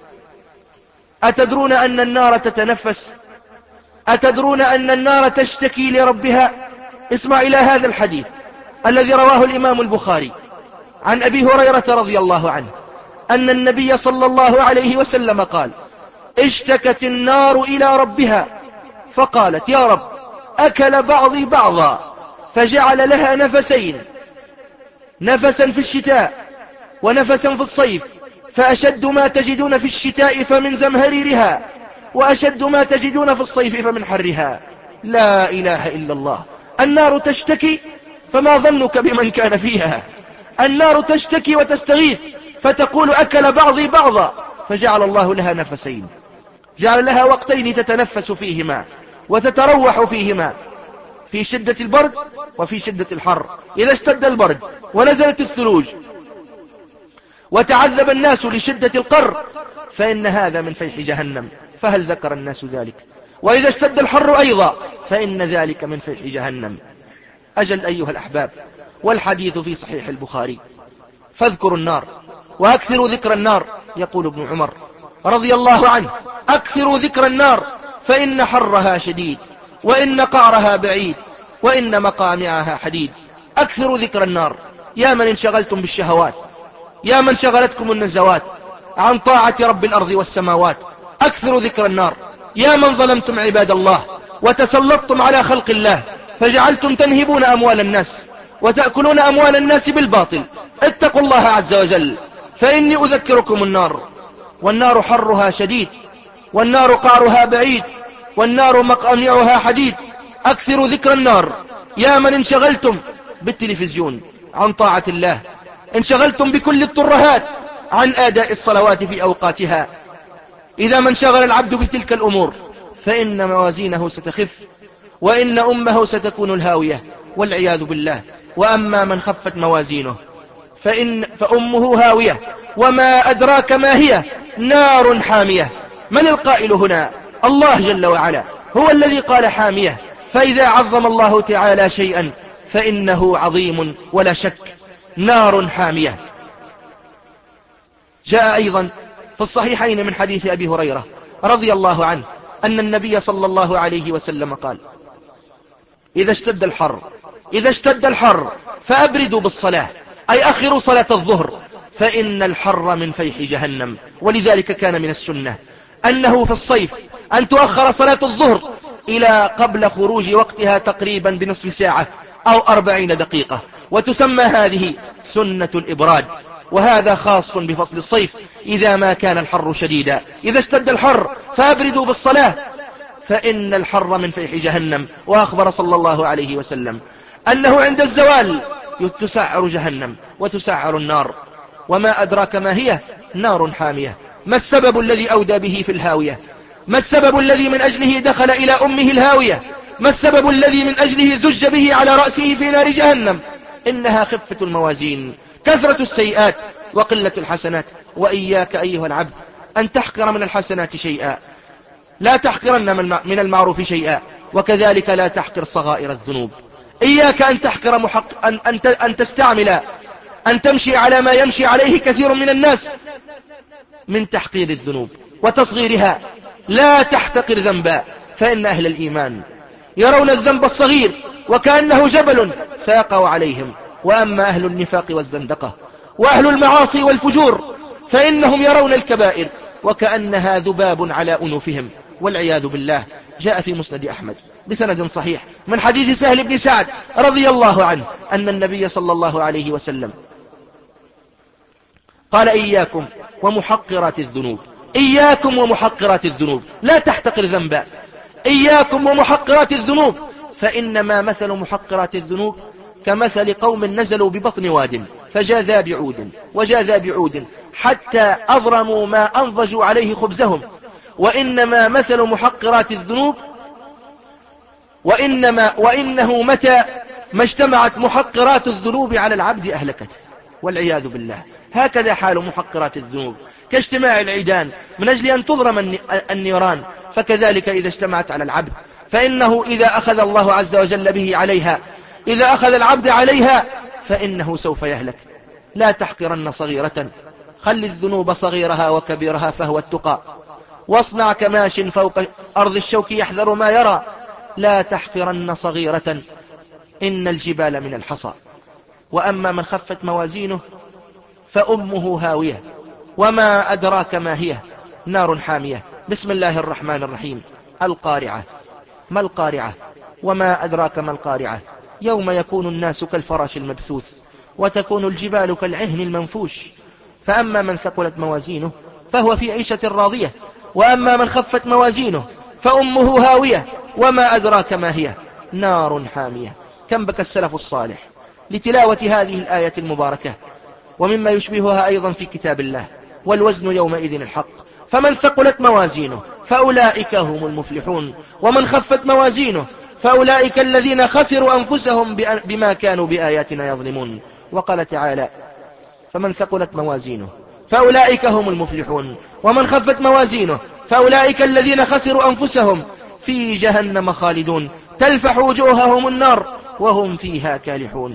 أتدرون أن النار تتنفس؟ أتدرون أن النار تشتكي لربها؟ اسمع إلى هذا الحديث الذي رواه الإمام البخاري عن أبي هريرة رضي الله عنه أن النبي صلى الله عليه وسلم قال: اشتكت النار إلى ربها فقالت: يا رب، أكل بعضي بعضا، فجعل لها نفسين، نفسا في الشتاء ونفسا في الصيف، فأشد ما تجدون في الشتاء فمن زمهريرها، وأشد ما تجدون في الصيف فمن حرها. لا إله إلا الله. النار تشتكي، فما ظنك بمن كان فيها؟ النار تشتكي وتستغيث فتقول: أكل بعضي بعضا، فجعل الله لها نفسين، جعل لها وقتين تتنفس فيهما وتتروح فيهما، في شدة البرد وفي شدة الحر. إذا اشتد البرد ونزلت الثلوج وتعذب الناس لشدة القر فإن هذا من فيح جهنم، فهل ذكر الناس ذلك؟ وإذا اشتد الحر أيضا فإن ذلك من فيح جهنم. أجل أيها الأحباب، والحديث في صحيح البخاري. فاذكروا النار وأكثروا ذكر النار. يقول ابن عمر رضي الله عنه: أكثروا ذكر النار فإن حرها شديد، وإن قعرها بعيد، وإن مقامعها حديد. أكثروا ذكر النار يا من انشغلتم بالشهوات، يا من شغلتكم النزوات عن طاعة رب الأرض والسماوات. أكثروا ذكر النار يا من ظلمتم عباد الله وتسلطتم على خلق الله، فجعلتم تنهبون أموال الناس وتأكلون أموال الناس بالباطل. اتقوا الله عز وجل، فإني أذكركم النار، والنار حرها شديد، والنار قعرها بعيد، والنار مقامعها حديد. أكثروا ذكر النار يا من انشغلتم بالتلفزيون عن طاعة الله، انشغلتم بكل الترهات عن آداء الصلوات في أوقاتها. إذا ما انشغل العبد بتلك الأمور فإن موازينه ستخف، وإن أمه ستكون الهاوية والعياذ بالله. وأما من خفت موازينه فإن فأمه هاوية، وما أدراك ما هي؟ نار حامية. من القائل هنا؟ الله جل وعلا هو الذي قال حامية. فإذا عظم الله تعالى شيئا فإنه عظيم ولا شك. نار حامية. جاء أيضا في الصحيحين من حديث أبي هريرة رضي الله عنه أن النبي صلى الله عليه وسلم قال: إذا اشتد الحر إذا اشتد الحر فأبردوا بالصلاة، أي أخروا صلاة الظهر، فإن الحر من فيح جهنم. ولذلك كان من السنة أنه في الصيف أن تؤخر صلاة الظهر إلى قبل خروج وقتها تقريبا بنصف ساعة أو أربعين دقيقة، وتسمى هذه سنة الإبراد. وهذا خاص بفصل الصيف إذا ما كان الحر شديدا. إذا اشتد الحر فأبردوا بالصلاة فإن الحر من فيح جهنم. وأخبر صلى الله عليه وسلم أنه عند الزوال تسعر جهنم وتسعر النار. وما أدراك ما هي نار حامية. ما السبب الذي أودى به في الهاوية؟ ما السبب الذي من أجله دخل إلى أمه الهاوية؟ ما السبب الذي من أجله زج به على رأسه في نار جهنم؟ إنها خفة الموازين، كثرة السيئات وقلة الحسنات. وإياك أيها العبد أن تحقر من الحسنات شيئا، لا تحقرن من المعروف شيئا، وكذلك لا تحقر صغائر الذنوب. إياك أن تحقر محق... أن... أن... أن تستعمل أن تمشي على ما يمشي عليه كثير من الناس من تحقير الذنوب وتصغيرها. لا تحتقر ذنبا، فإن أهل الإيمان يرون الذنب الصغير وكأنه جبل سيقع عليهم، وأما أهل النفاق والزندقة وأهل المعاصي والفجور فإنهم يرون الكبائر وكأنها ذباب على أنوفهم، والعياذ بالله. جاء في مسند أحمد بسند صحيح من حديث سهل بن سعد رضي الله عنه أن النبي صلى الله عليه وسلم قال: إياكم ومحقرات الذنوب، إياكم ومحقرات الذنوب، لا تحتقر ذنبا، إياكم ومحقرات الذنوب، فإنما مثل محقرات الذنوب كمثل قوم نزلوا ببطن واد فجاذا بعود وجاذا بعود حتى أضرموا ما أنضجوا عليه خبزهم. وإنما مثل محقرات الذنوب وإنما وإنه متى ما اجتمعت محقرات الذنوب على العبد أهلكته، والعياذ بالله. هكذا حال محقرات الذنوب، كاجتماع العيدان من أجل أن تضرم النيران، فكذلك إذا اجتمعت على العبد فإنه إذا أخذ الله عز وجل به عليها، إذا أخذ العبد عليها فإنه سوف يهلك. لا تحقرن صغيرة، خل الذنوب صغيرها وكبيرها فهو التقى، واصنع كماش فوق أرض الشوك يحذر ما يرى. لا تحقرن صغيرة، إن الجبال من الحصى. وأما من خفت موازينه فأمه هاوية، وما أدراك ما هي نار حامية. بسم الله الرحمن الرحيم. القارعة. ما القارعة؟ وما أدراك ما القارعة؟ يوم يكون الناس كالفراش المبثوث وتكون الجبال كالعهن المنفوش. فأما من ثقلت موازينه فهو في عيشة راضية، وأما من خفت موازينه فأمه هاوية، وما أدراك ما هي نار حامية. كم بكى السلف الصالح لتلاوة هذه الآية المباركة، ومما يشبهها أيضا في كتاب الله: والوزن يومئذ الحق، فمن ثقلت موازينه فأولئك هم المفلحون، ومن خفت موازينه فأولئك الذين خسروا أنفسهم بما كانوا بآياتنا يظلمون. وقال تعالى: فمن ثقلت موازينه فأولئك هم المفلحون، ومن خفت موازينه فأولئك الذين خسروا أنفسهم في جهنم خالدون تلفح وجوههم النار وهم فيها كالحون.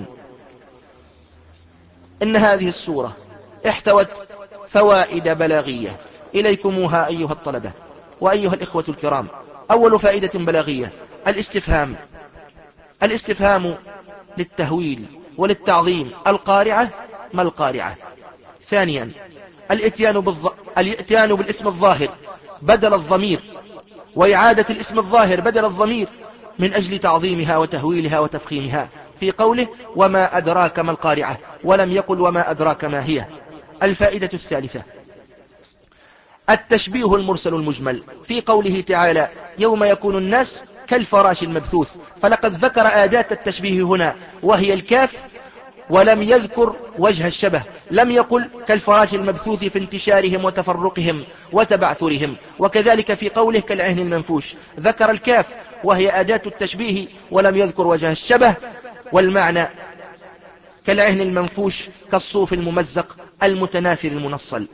إن هذه السورة احتوت فوائد بلاغية إليكموها أيها الطلبة وأيها الإخوة الكرام. أول فائدة بلاغية: الاستفهام. الاستفهام للتهويل وللتعظيم. القارعة، ما القارعة؟ ثانيا: الاتيان, بالض... الاتيان بالاسم الظاهر بدل الضمير، وإعادة الاسم الظاهر بدل الضمير من أجل تعظيمها وتهويلها وتفخيمها، في قوله: وما أدراك ما القارعة، ولم يقل وما أدراك ما هي. الفائدة الثالثة: التشبيه المرسل المجمل، في قوله تعالى: يوم يكون الناس كالفراش المبثوث، فلقد ذكر أداة التشبيه هنا وهي الكاف، ولم يذكر وجه الشبه، لم يقل كالفراش المبثوث في انتشارهم وتفرقهم وتبعثرهم. وكذلك في قوله كالعهن المنفوش ذكر الكاف وهي أداة التشبيه ولم يذكر وجه الشبه، والمعنى كالعهن المنفوش كالصوف الممزق المتناثر المنصل.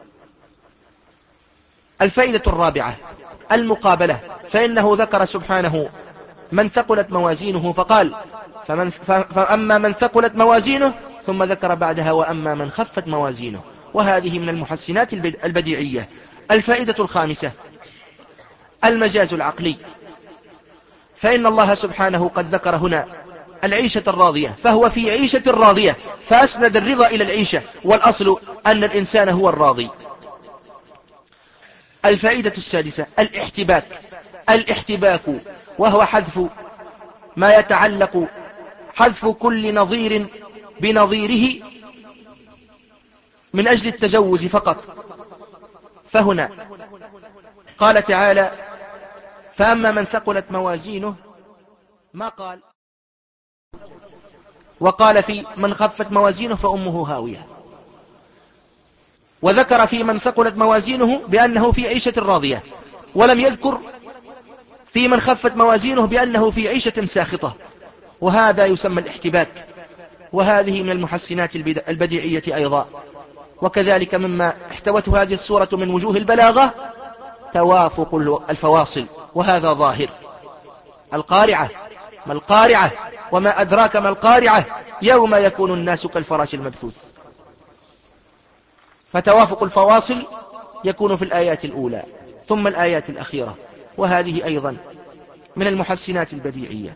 الفائدة الرابعة: المقابلة، فإنه ذكر سبحانه من ثقلت موازينه فقال: فمن فأما من ثقلت موازينه، ثم ذكر بعدها: وأما من خفت موازينه، وهذه من المحسنات البديعية. الفائدة الخامسة: المجاز العقلي، فإن الله سبحانه قد ذكر هنا العيشة الراضية، فهو في عيشة راضية، فأسند الرضا إلى العيشة، والأصل أن الإنسان هو الراضي. الفائدة السادسة: الاحتباك. الاحتباك وهو حذف ما يتعلق حذف كل نظير بنظيره من أجل التجوز فقط. فهنا قال تعالى: فأما من ثقلت موازينه، ما قال، وقال في من خفت موازينه فأمه هاوية. وذكر في من ثقلت موازينه بأنه في عيشة راضية، ولم يذكر في من خفت موازينه بأنه في عيشة ساخطة، وهذا يسمى الاحتباك، وهذه من المحسنات البديعية أيضا. وكذلك مما احتوته هذه السورة من وجوه البلاغة توافق الفواصل، وهذا ظاهر. القارعة، ما القارعة وما أدراك ما القارعة، يوم يكون الناس كالفراش المبثوث. فتوافق الفواصل يكون في الآيات الأولى ثم الآيات الأخيرة، وهذه أيضا من المحسنات البديعية.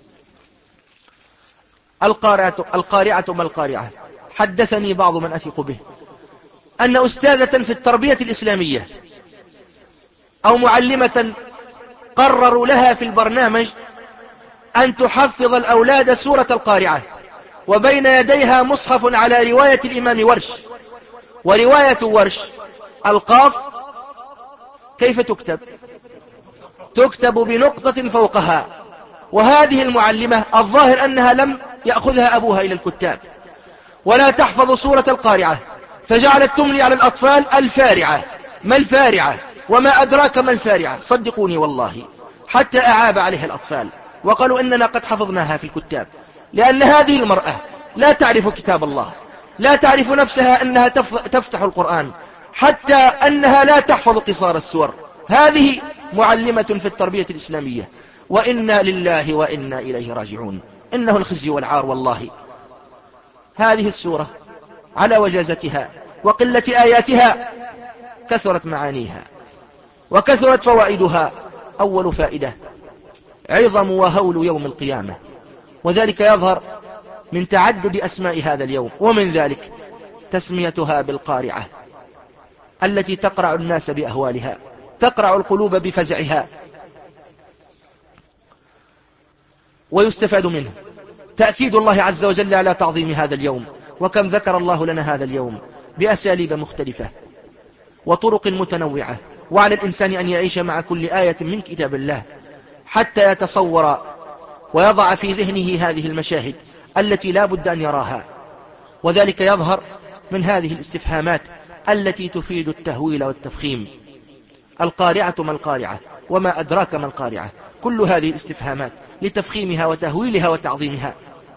القارعة, القارعة ما القارعة. حدثني بعض من أثق به أن أستاذة في التربية الإسلامية أو معلمة قرروا لها في البرنامج أن تحفظ الأولاد سورة القارعة، وبين يديها مصحف على رواية الإمام ورش، ورواية ورش القاف كيف تكتب؟ تكتب بنقطة فوقها. وهذه المعلمة الظاهر أنها لم يأخذها أبوها إلى الكتاب، ولا تحفظ سورة القارعة، فجعلت تملي على الأطفال الفارعة. ما الفارعة وما أدراك ما الفارعة؟ صدقوني والله حتى أعاب عليها الأطفال وقالوا إننا قد حفظناها في الكتاب، لأن هذه المرأة لا تعرف كتاب الله، لا تعرف نفسها أنها تفتح القرآن، حتى أنها لا تحفظ قصار السور. هذه معلمة في التربية الإسلامية، وإنا لله وإنا إليه راجعون. إنه الخزي والعار والله. هذه السورة على وجازتها وقلة آياتها كثرت معانيها وكثرت فوائدها. أول فائدة عظم وهول يوم القيامة، وذلك يظهر من تعدد أسماء هذا اليوم، ومن ذلك تسميتها بالقارعة التي تقرع الناس بأهوالها، تقرع القلوب بفزعها. ويستفاد منه تأكيد الله عز وجل على تعظيم هذا اليوم، وكم ذكر الله لنا هذا اليوم بأساليب مختلفة وطرق متنوعة، وعلى الإنسان أن يعيش مع كل آية من كتاب الله حتى يتصور ويضع في ذهنه هذه المشاهد التي لا بد أن يراها. وذلك يظهر من هذه الاستفهامات التي تفيد التهويل والتفخيم. القارعة ما القارعة وما أدراك ما القارعة، كل هذه الاستفهامات لتفخيمها وتهويلها وتعظيمها.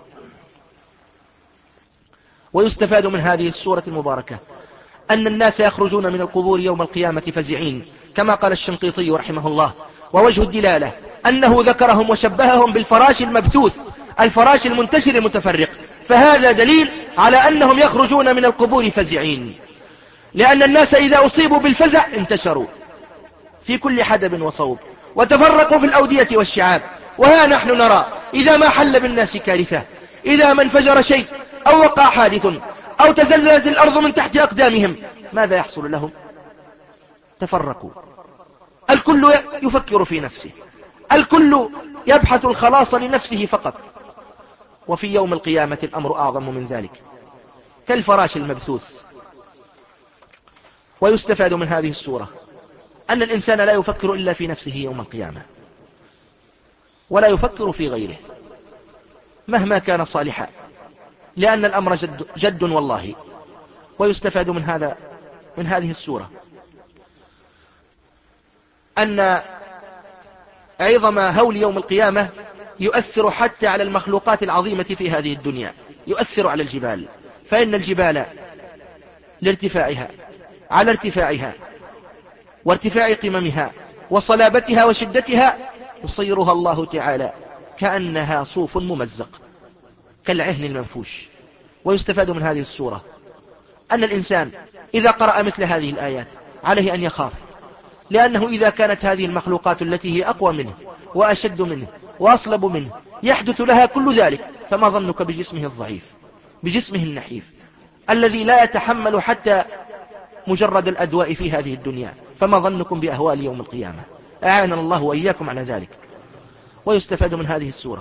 ويستفاد من هذه السورة المباركة أن الناس يخرجون من القبور يوم القيامة فزعين، كما قال الشنقيطي رحمه الله. ووجه الدلالة أنه ذكرهم وشبههم بالفراش المبثوث، الفراش المنتشر المتفرق، فهذا دليل على أنهم يخرجون من القبور فزعين، لأن الناس إذا أصيبوا بالفزع انتشروا في كل حدب وصوب وتفرقوا في الأودية والشعاب. وها نحن نرى إذا ما حل بالناس كارثة، إذا ما انفجر شيء أو وقع حادث أو تزلزلت الأرض من تحت أقدامهم، ماذا يحصل لهم؟ تفرقوا، الكل يفكر في نفسه، الكل يبحث الخلاص لنفسه فقط. وفي يوم القيامة الأمر أعظم من ذلك، كالفراش المبثوث. ويستفاد من هذه السورة أن الإنسان لا يفكر إلا في نفسه يوم القيامة، ولا يفكر في غيره مهما كان صالحا، لأن الأمر جد, جد والله. ويستفاد من هذا من هذه السورة أن عظم هول يوم القيامة يؤثر حتى على المخلوقات العظيمة في هذه الدنيا، يؤثر على الجبال، فإن الجبال لارتفاعها على ارتفاعها وارتفاع قممها وصلابتها وشدتها يصيرها الله تعالى كأنها صوف ممزق كالعهن المنفوش. ويستفاد من هذه السورة أن الإنسان إذا قرأ مثل هذه الآيات عليه أن يخاف، لأنه إذا كانت هذه المخلوقات التي هي أقوى منه وأشد منه وأصلب منه يحدث لها كل ذلك، فما ظنك بجسمه الضعيف، بجسمه النحيف الذي لا يتحمل حتى مجرد الأدواء في هذه الدنيا، فما ظنكم بأهوال يوم القيامة. أعاننا الله وإياكم على ذلك. ويستفاد من هذه السورة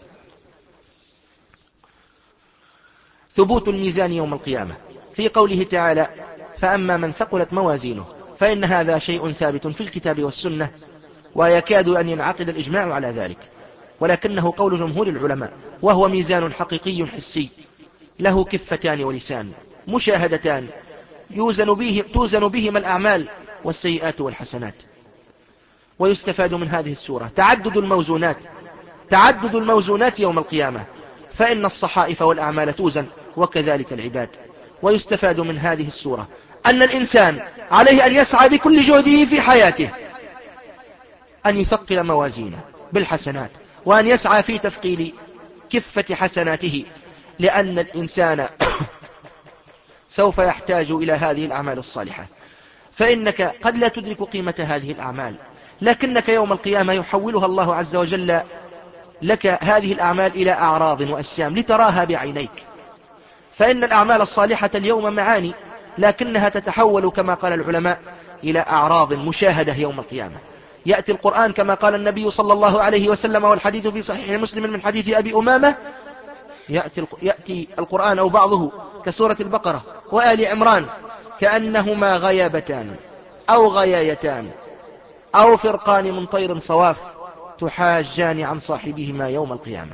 ثبوت الميزان يوم القيامة في قوله تعالى: فأما من ثقلت موازينه، فإن هذا شيء ثابت في الكتاب والسنة، ويكاد أن ينعقد الإجماع على ذلك، ولكنه قول جمهور العلماء، وهو ميزان حقيقي حسي له كفتان ولسان مشاهدتان يوزن به توزن بهما الأعمال والسيئات والحسنات. ويستفاد من هذه السورة تعدد الموزونات تعدد الموزونات يوم القيامة، فإن الصحائف والأعمال توزن وكذلك العباد. ويستفاد من هذه السورة أن الإنسان عليه أن يسعى بكل جهده في حياته أن يثقل موازينه بالحسنات، وأن يسعى في تثقيل كفة حسناته، لأن الإنسان سوف يحتاج إلى هذه الأعمال الصالحة. فإنك قد لا تدرك قيمة هذه الأعمال، لكنك يوم القيامة يحولها الله عز وجل لك هذه الأعمال إلى أعراض وأجسام لتراها بعينيك. فإن الأعمال الصالحة اليوم معاني، لكنها تتحول كما قال العلماء إلى أعراض مشاهدة يوم القيامة. يأتي القرآن كما قال النبي صلى الله عليه وسلم، والحديث في صحيح مسلم من حديث أبي أمامة، يأتي, يأتي القرآن أو بعضه كسورة البقرة وآل عمران كأنهما غيابتان أو غيايتان أو فرقان من طير صواف تحاجان عن صاحبهما يوم القيامة.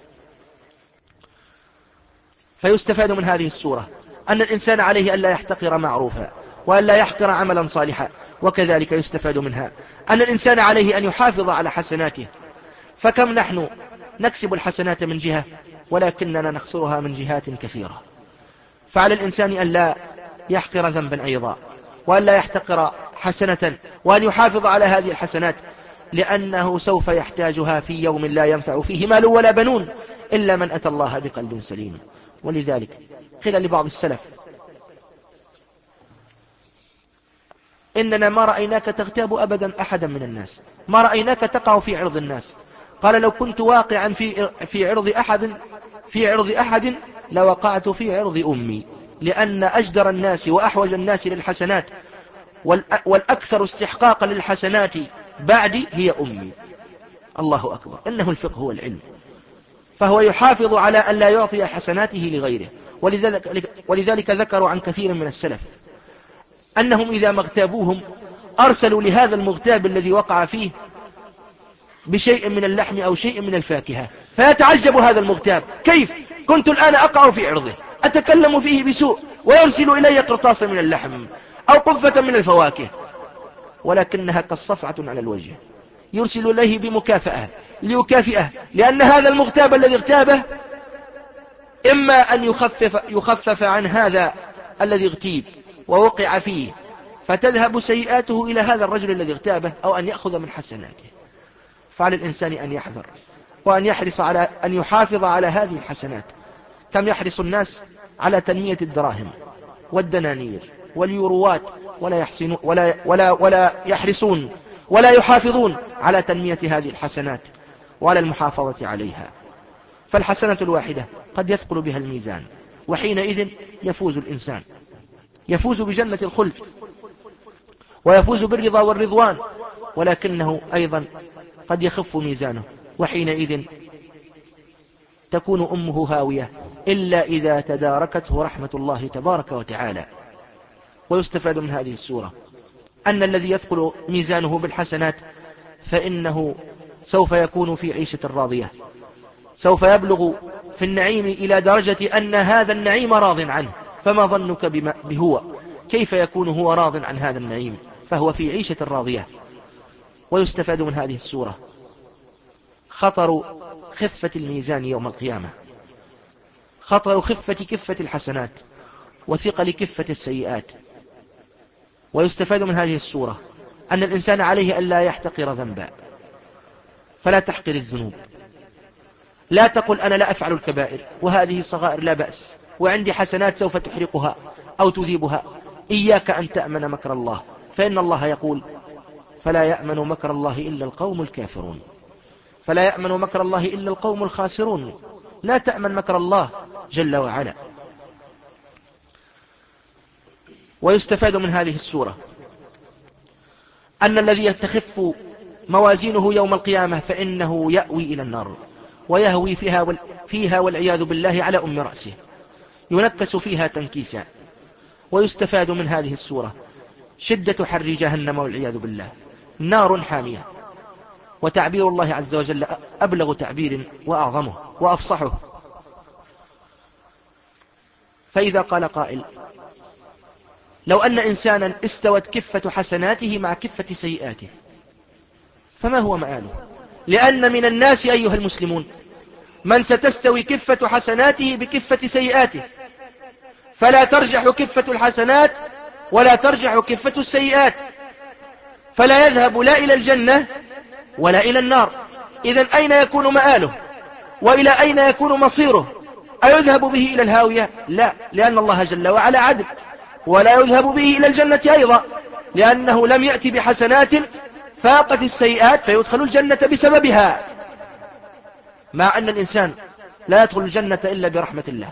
فيستفاد من هذه السورة أن الإنسان عليه ألا يحتقر معروفا وألا يحقر عملا صالحا. وكذلك يستفاد منها أن الإنسان عليه أن يحافظ على حسناته، فكم نحن نكسب الحسنات من جهة ولكننا نخسرها من جهات كثيرة. فعلى الإنسان أن لا يحقر ذنبا أيضا، وأن لا يحتقر حسنة، وأن يحافظ على هذه الحسنات، لأنه سوف يحتاجها في يوم لا ينفع فيه مال ولا بنون إلا من أتى الله بقلب سليم. ولذلك قيل لبعض السلف: إننا ما رأيناك تغتاب أبدا أحدا من الناس، ما رأيناك تقع في عرض الناس. قال: لو كنت واقعا في في عرض أحد في عرض أحد لوقعت في عرض أمي، لأن أجدر الناس وأحوج الناس للحسنات والأكثر استحقاقا للحسنات بعدي هي أمي. الله أكبر، إنه الفقه والعلم. فهو يحافظ على أن لا يعطي حسناته لغيره. ولذلك, ولذلك ذكروا عن كثير من السلف أنهم إذا ما اغتابوهم أرسلوا لهذا المغتاب الذي وقع فيه بشيء من اللحم أو شيء من الفاكهة، فيتعجب هذا المغتاب: كيف كنت الآن أقع في عرضه أتكلم فيه بسوء ويرسل إلي قرطاسا من اللحم أو قفة من الفواكه، ولكنها كالصفعة على الوجه. يرسل إليه بمكافأة ليكافئه، لأن هذا المغتاب الذي اغتابه إما أن يخفف, يخفف عن هذا الذي اغتيب ووقع فيه فتذهب سيئاته إلى هذا الرجل الذي اغتابه، أو أن يأخذ من حسناته. فعلى الإنسان أن يحذر وأن يحرص على أن يحافظ على هذه الحسنات. كم يحرص الناس على تنمية الدراهم والدنانير واليوروات، ولا, يحسنون ولا, ولا, ولا يحرصون ولا يحافظون على تنمية هذه الحسنات وعلى المحافظة عليها. فالحسنة الواحدة قد يثقل بها الميزان، وحينئذ يفوز الإنسان، يفوز بجنة الخلد ويفوز بالرضا والرضوان، ولكنه أيضا قد يخف ميزانه، وحينئذ تكون أمه هاوية إلا إذا تداركته رحمة الله تبارك وتعالى. ويستفاد من هذه السورة أن الذي يثقل ميزانه بالحسنات فإنه سوف يكون في عيشة راضية، سوف يبلغ في النعيم إلى درجة أن هذا النعيم راض عنه. فما ظنك بهو؟ كيف يكون هو راض عن هذا النعيم؟ فهو في عيشة راضية. ويستفاد من هذه السورة خطر خفة الميزان يوم القيامة، خطر خفة كفة الحسنات وثقل كفة السيئات. ويستفاد من هذه السورة أن الإنسان عليه أن لا يحتقر ذنبا، فلا تحقر الذنوب. لا تقل أنا لا أفعل الكبائر وهذه صغائر لا بأس، وعندي حسنات سوف تحرقها أو تذيبها. إياك أن تأمن مكر الله، فإن الله يقول: فلا يأمن مكر الله إلا القوم الكافرون، فلا يأمن مكر الله إلا القوم الخاسرون. لا تأمن مكر الله جل وعلا. ويستفاد من هذه السورة أن الذي يتخف موازينه يوم القيامة فإنه يأوي إلى النار ويهوي فيها, وال... فيها والعياذ بالله على أم رأسه، ينكس فيها تنكيسا. ويستفاد من هذه السورة شدة حر جهنم والعياذ بالله، نار حامية. وتعبير الله عز وجل أبلغ تعبير وأعظمه وأفصحه. فإذا قال قائل: لو أن إنسانا استوت كفة حسناته مع كفة سيئاته فما هو مآله؟ لأن من الناس أيها المسلمون من ستستوي كفة حسناته بكفة سيئاته، فلا ترجح كفة الحسنات ولا ترجح كفة السيئات، فلا يذهب لا إلى الجنة ولا إلى النار. إذن أين يكون مآله وإلى أين يكون مصيره؟ أيذهب به إلى الهاوية؟ لا، لأن الله جل وعلا عدل. ولا يذهب به إلى الجنة أيضا، لأنه لم يأتي بحسنات فاقت السيئات فيدخل الجنة بسببها، مع أن الإنسان لا يدخل الجنة إلا برحمة الله،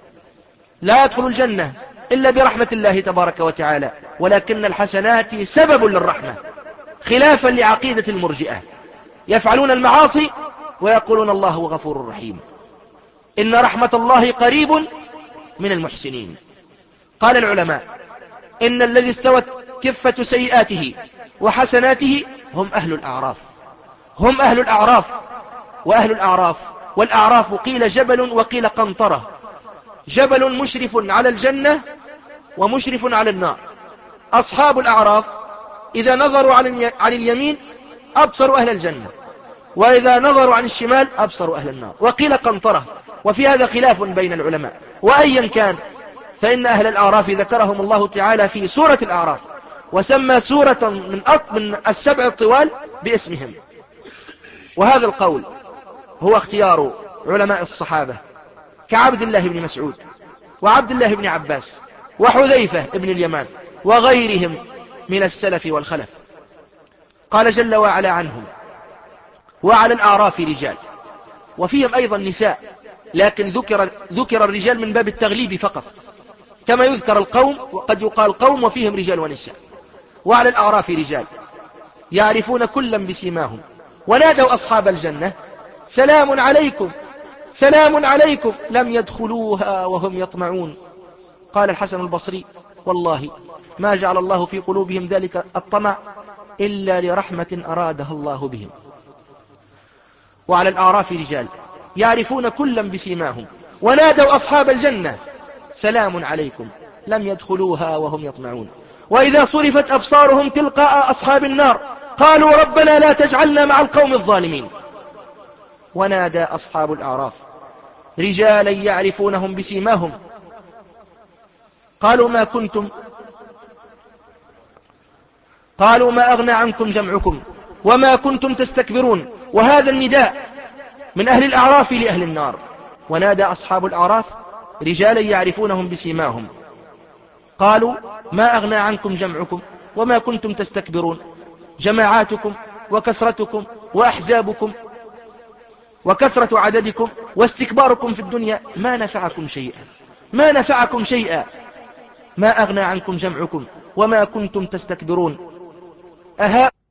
لا يدخل الجنة إلا برحمة الله تبارك وتعالى، ولكن الحسنات سبب للرحمة، خلافا لعقيدة المرجئة، يفعلون المعاصي ويقولون الله غفور رحيم. إن رحمة الله قريب من المحسنين. قال العلماء إن الذي استوت كفة سيئاته وحسناته هم أهل الأعراف، هم أهل الأعراف. وأهل الأعراف، والأعراف قيل جبل وقيل قنطرة، جبل مشرف على الجنة ومشرف على النار. أصحاب الأعراف إذا نظروا عن اليمين أبصروا أهل الجنة، وإذا نظروا عن الشمال أبصروا أهل النار. وقيل قنطرة، وفي هذا خلاف بين العلماء. وأيا كان فإن أهل الأعراف ذكرهم الله تعالى في سورة الأعراف، وسمى سورة من من السبع الطوال باسمهم. وهذا القول هو اختيار علماء الصحابة كعبد الله بن مسعود وعبد الله بن عباس وحذيفة بن اليمان وغيرهم من السلف والخلف. قال جل وعلا عنهم: وعلى الأعراف رجال، وفيهم أيضا نساء، لكن ذكر, ذكر الرجال من باب التغليب فقط، كما يذكر القوم وقد يقال قوم وفيهم رجال ونساء. وعلى الأعراف رجال يعرفون كلا بسيماهم ونادوا أصحاب الجنة: سلام عليكم سلام عليكم لم يدخلوها وهم يطمعون. قال الحسن البصري: والله ما جعل الله في قلوبهم ذلك الطمع إلا لرحمة أرادها الله بهم. وعلى الأعراف رجال يعرفون كلا بسيماهم ونادوا أصحاب الجنة: سلام عليكم لم يدخلوها وهم يطمعون. وإذا صرفت أبصارهم تلقاء أصحاب النار قالوا: ربنا لا تجعلنا مع القوم الظالمين. ونادى أصحاب الأعراف رجالا يعرفونهم بسيماهم قالوا: ما كنتم قالوا ما أغنى عنكم جمعكم وما كنتم تستكبرون. وهذا النداء من أهل الأعراف لأهل النار. ونادى أصحاب الأعراف رجالا يعرفونهم بسيماهم قالوا: ما أغنى عنكم جمعكم وما كنتم تستكبرون. جماعاتكم وكثرتكم وأحزابكم وكثرة عددكم واستكباركم في الدنيا ما نفعكم شيئا، ما نفعكم شيئا. ما أغنى عنكم جمعكم وما كنتم تستكبرون. أها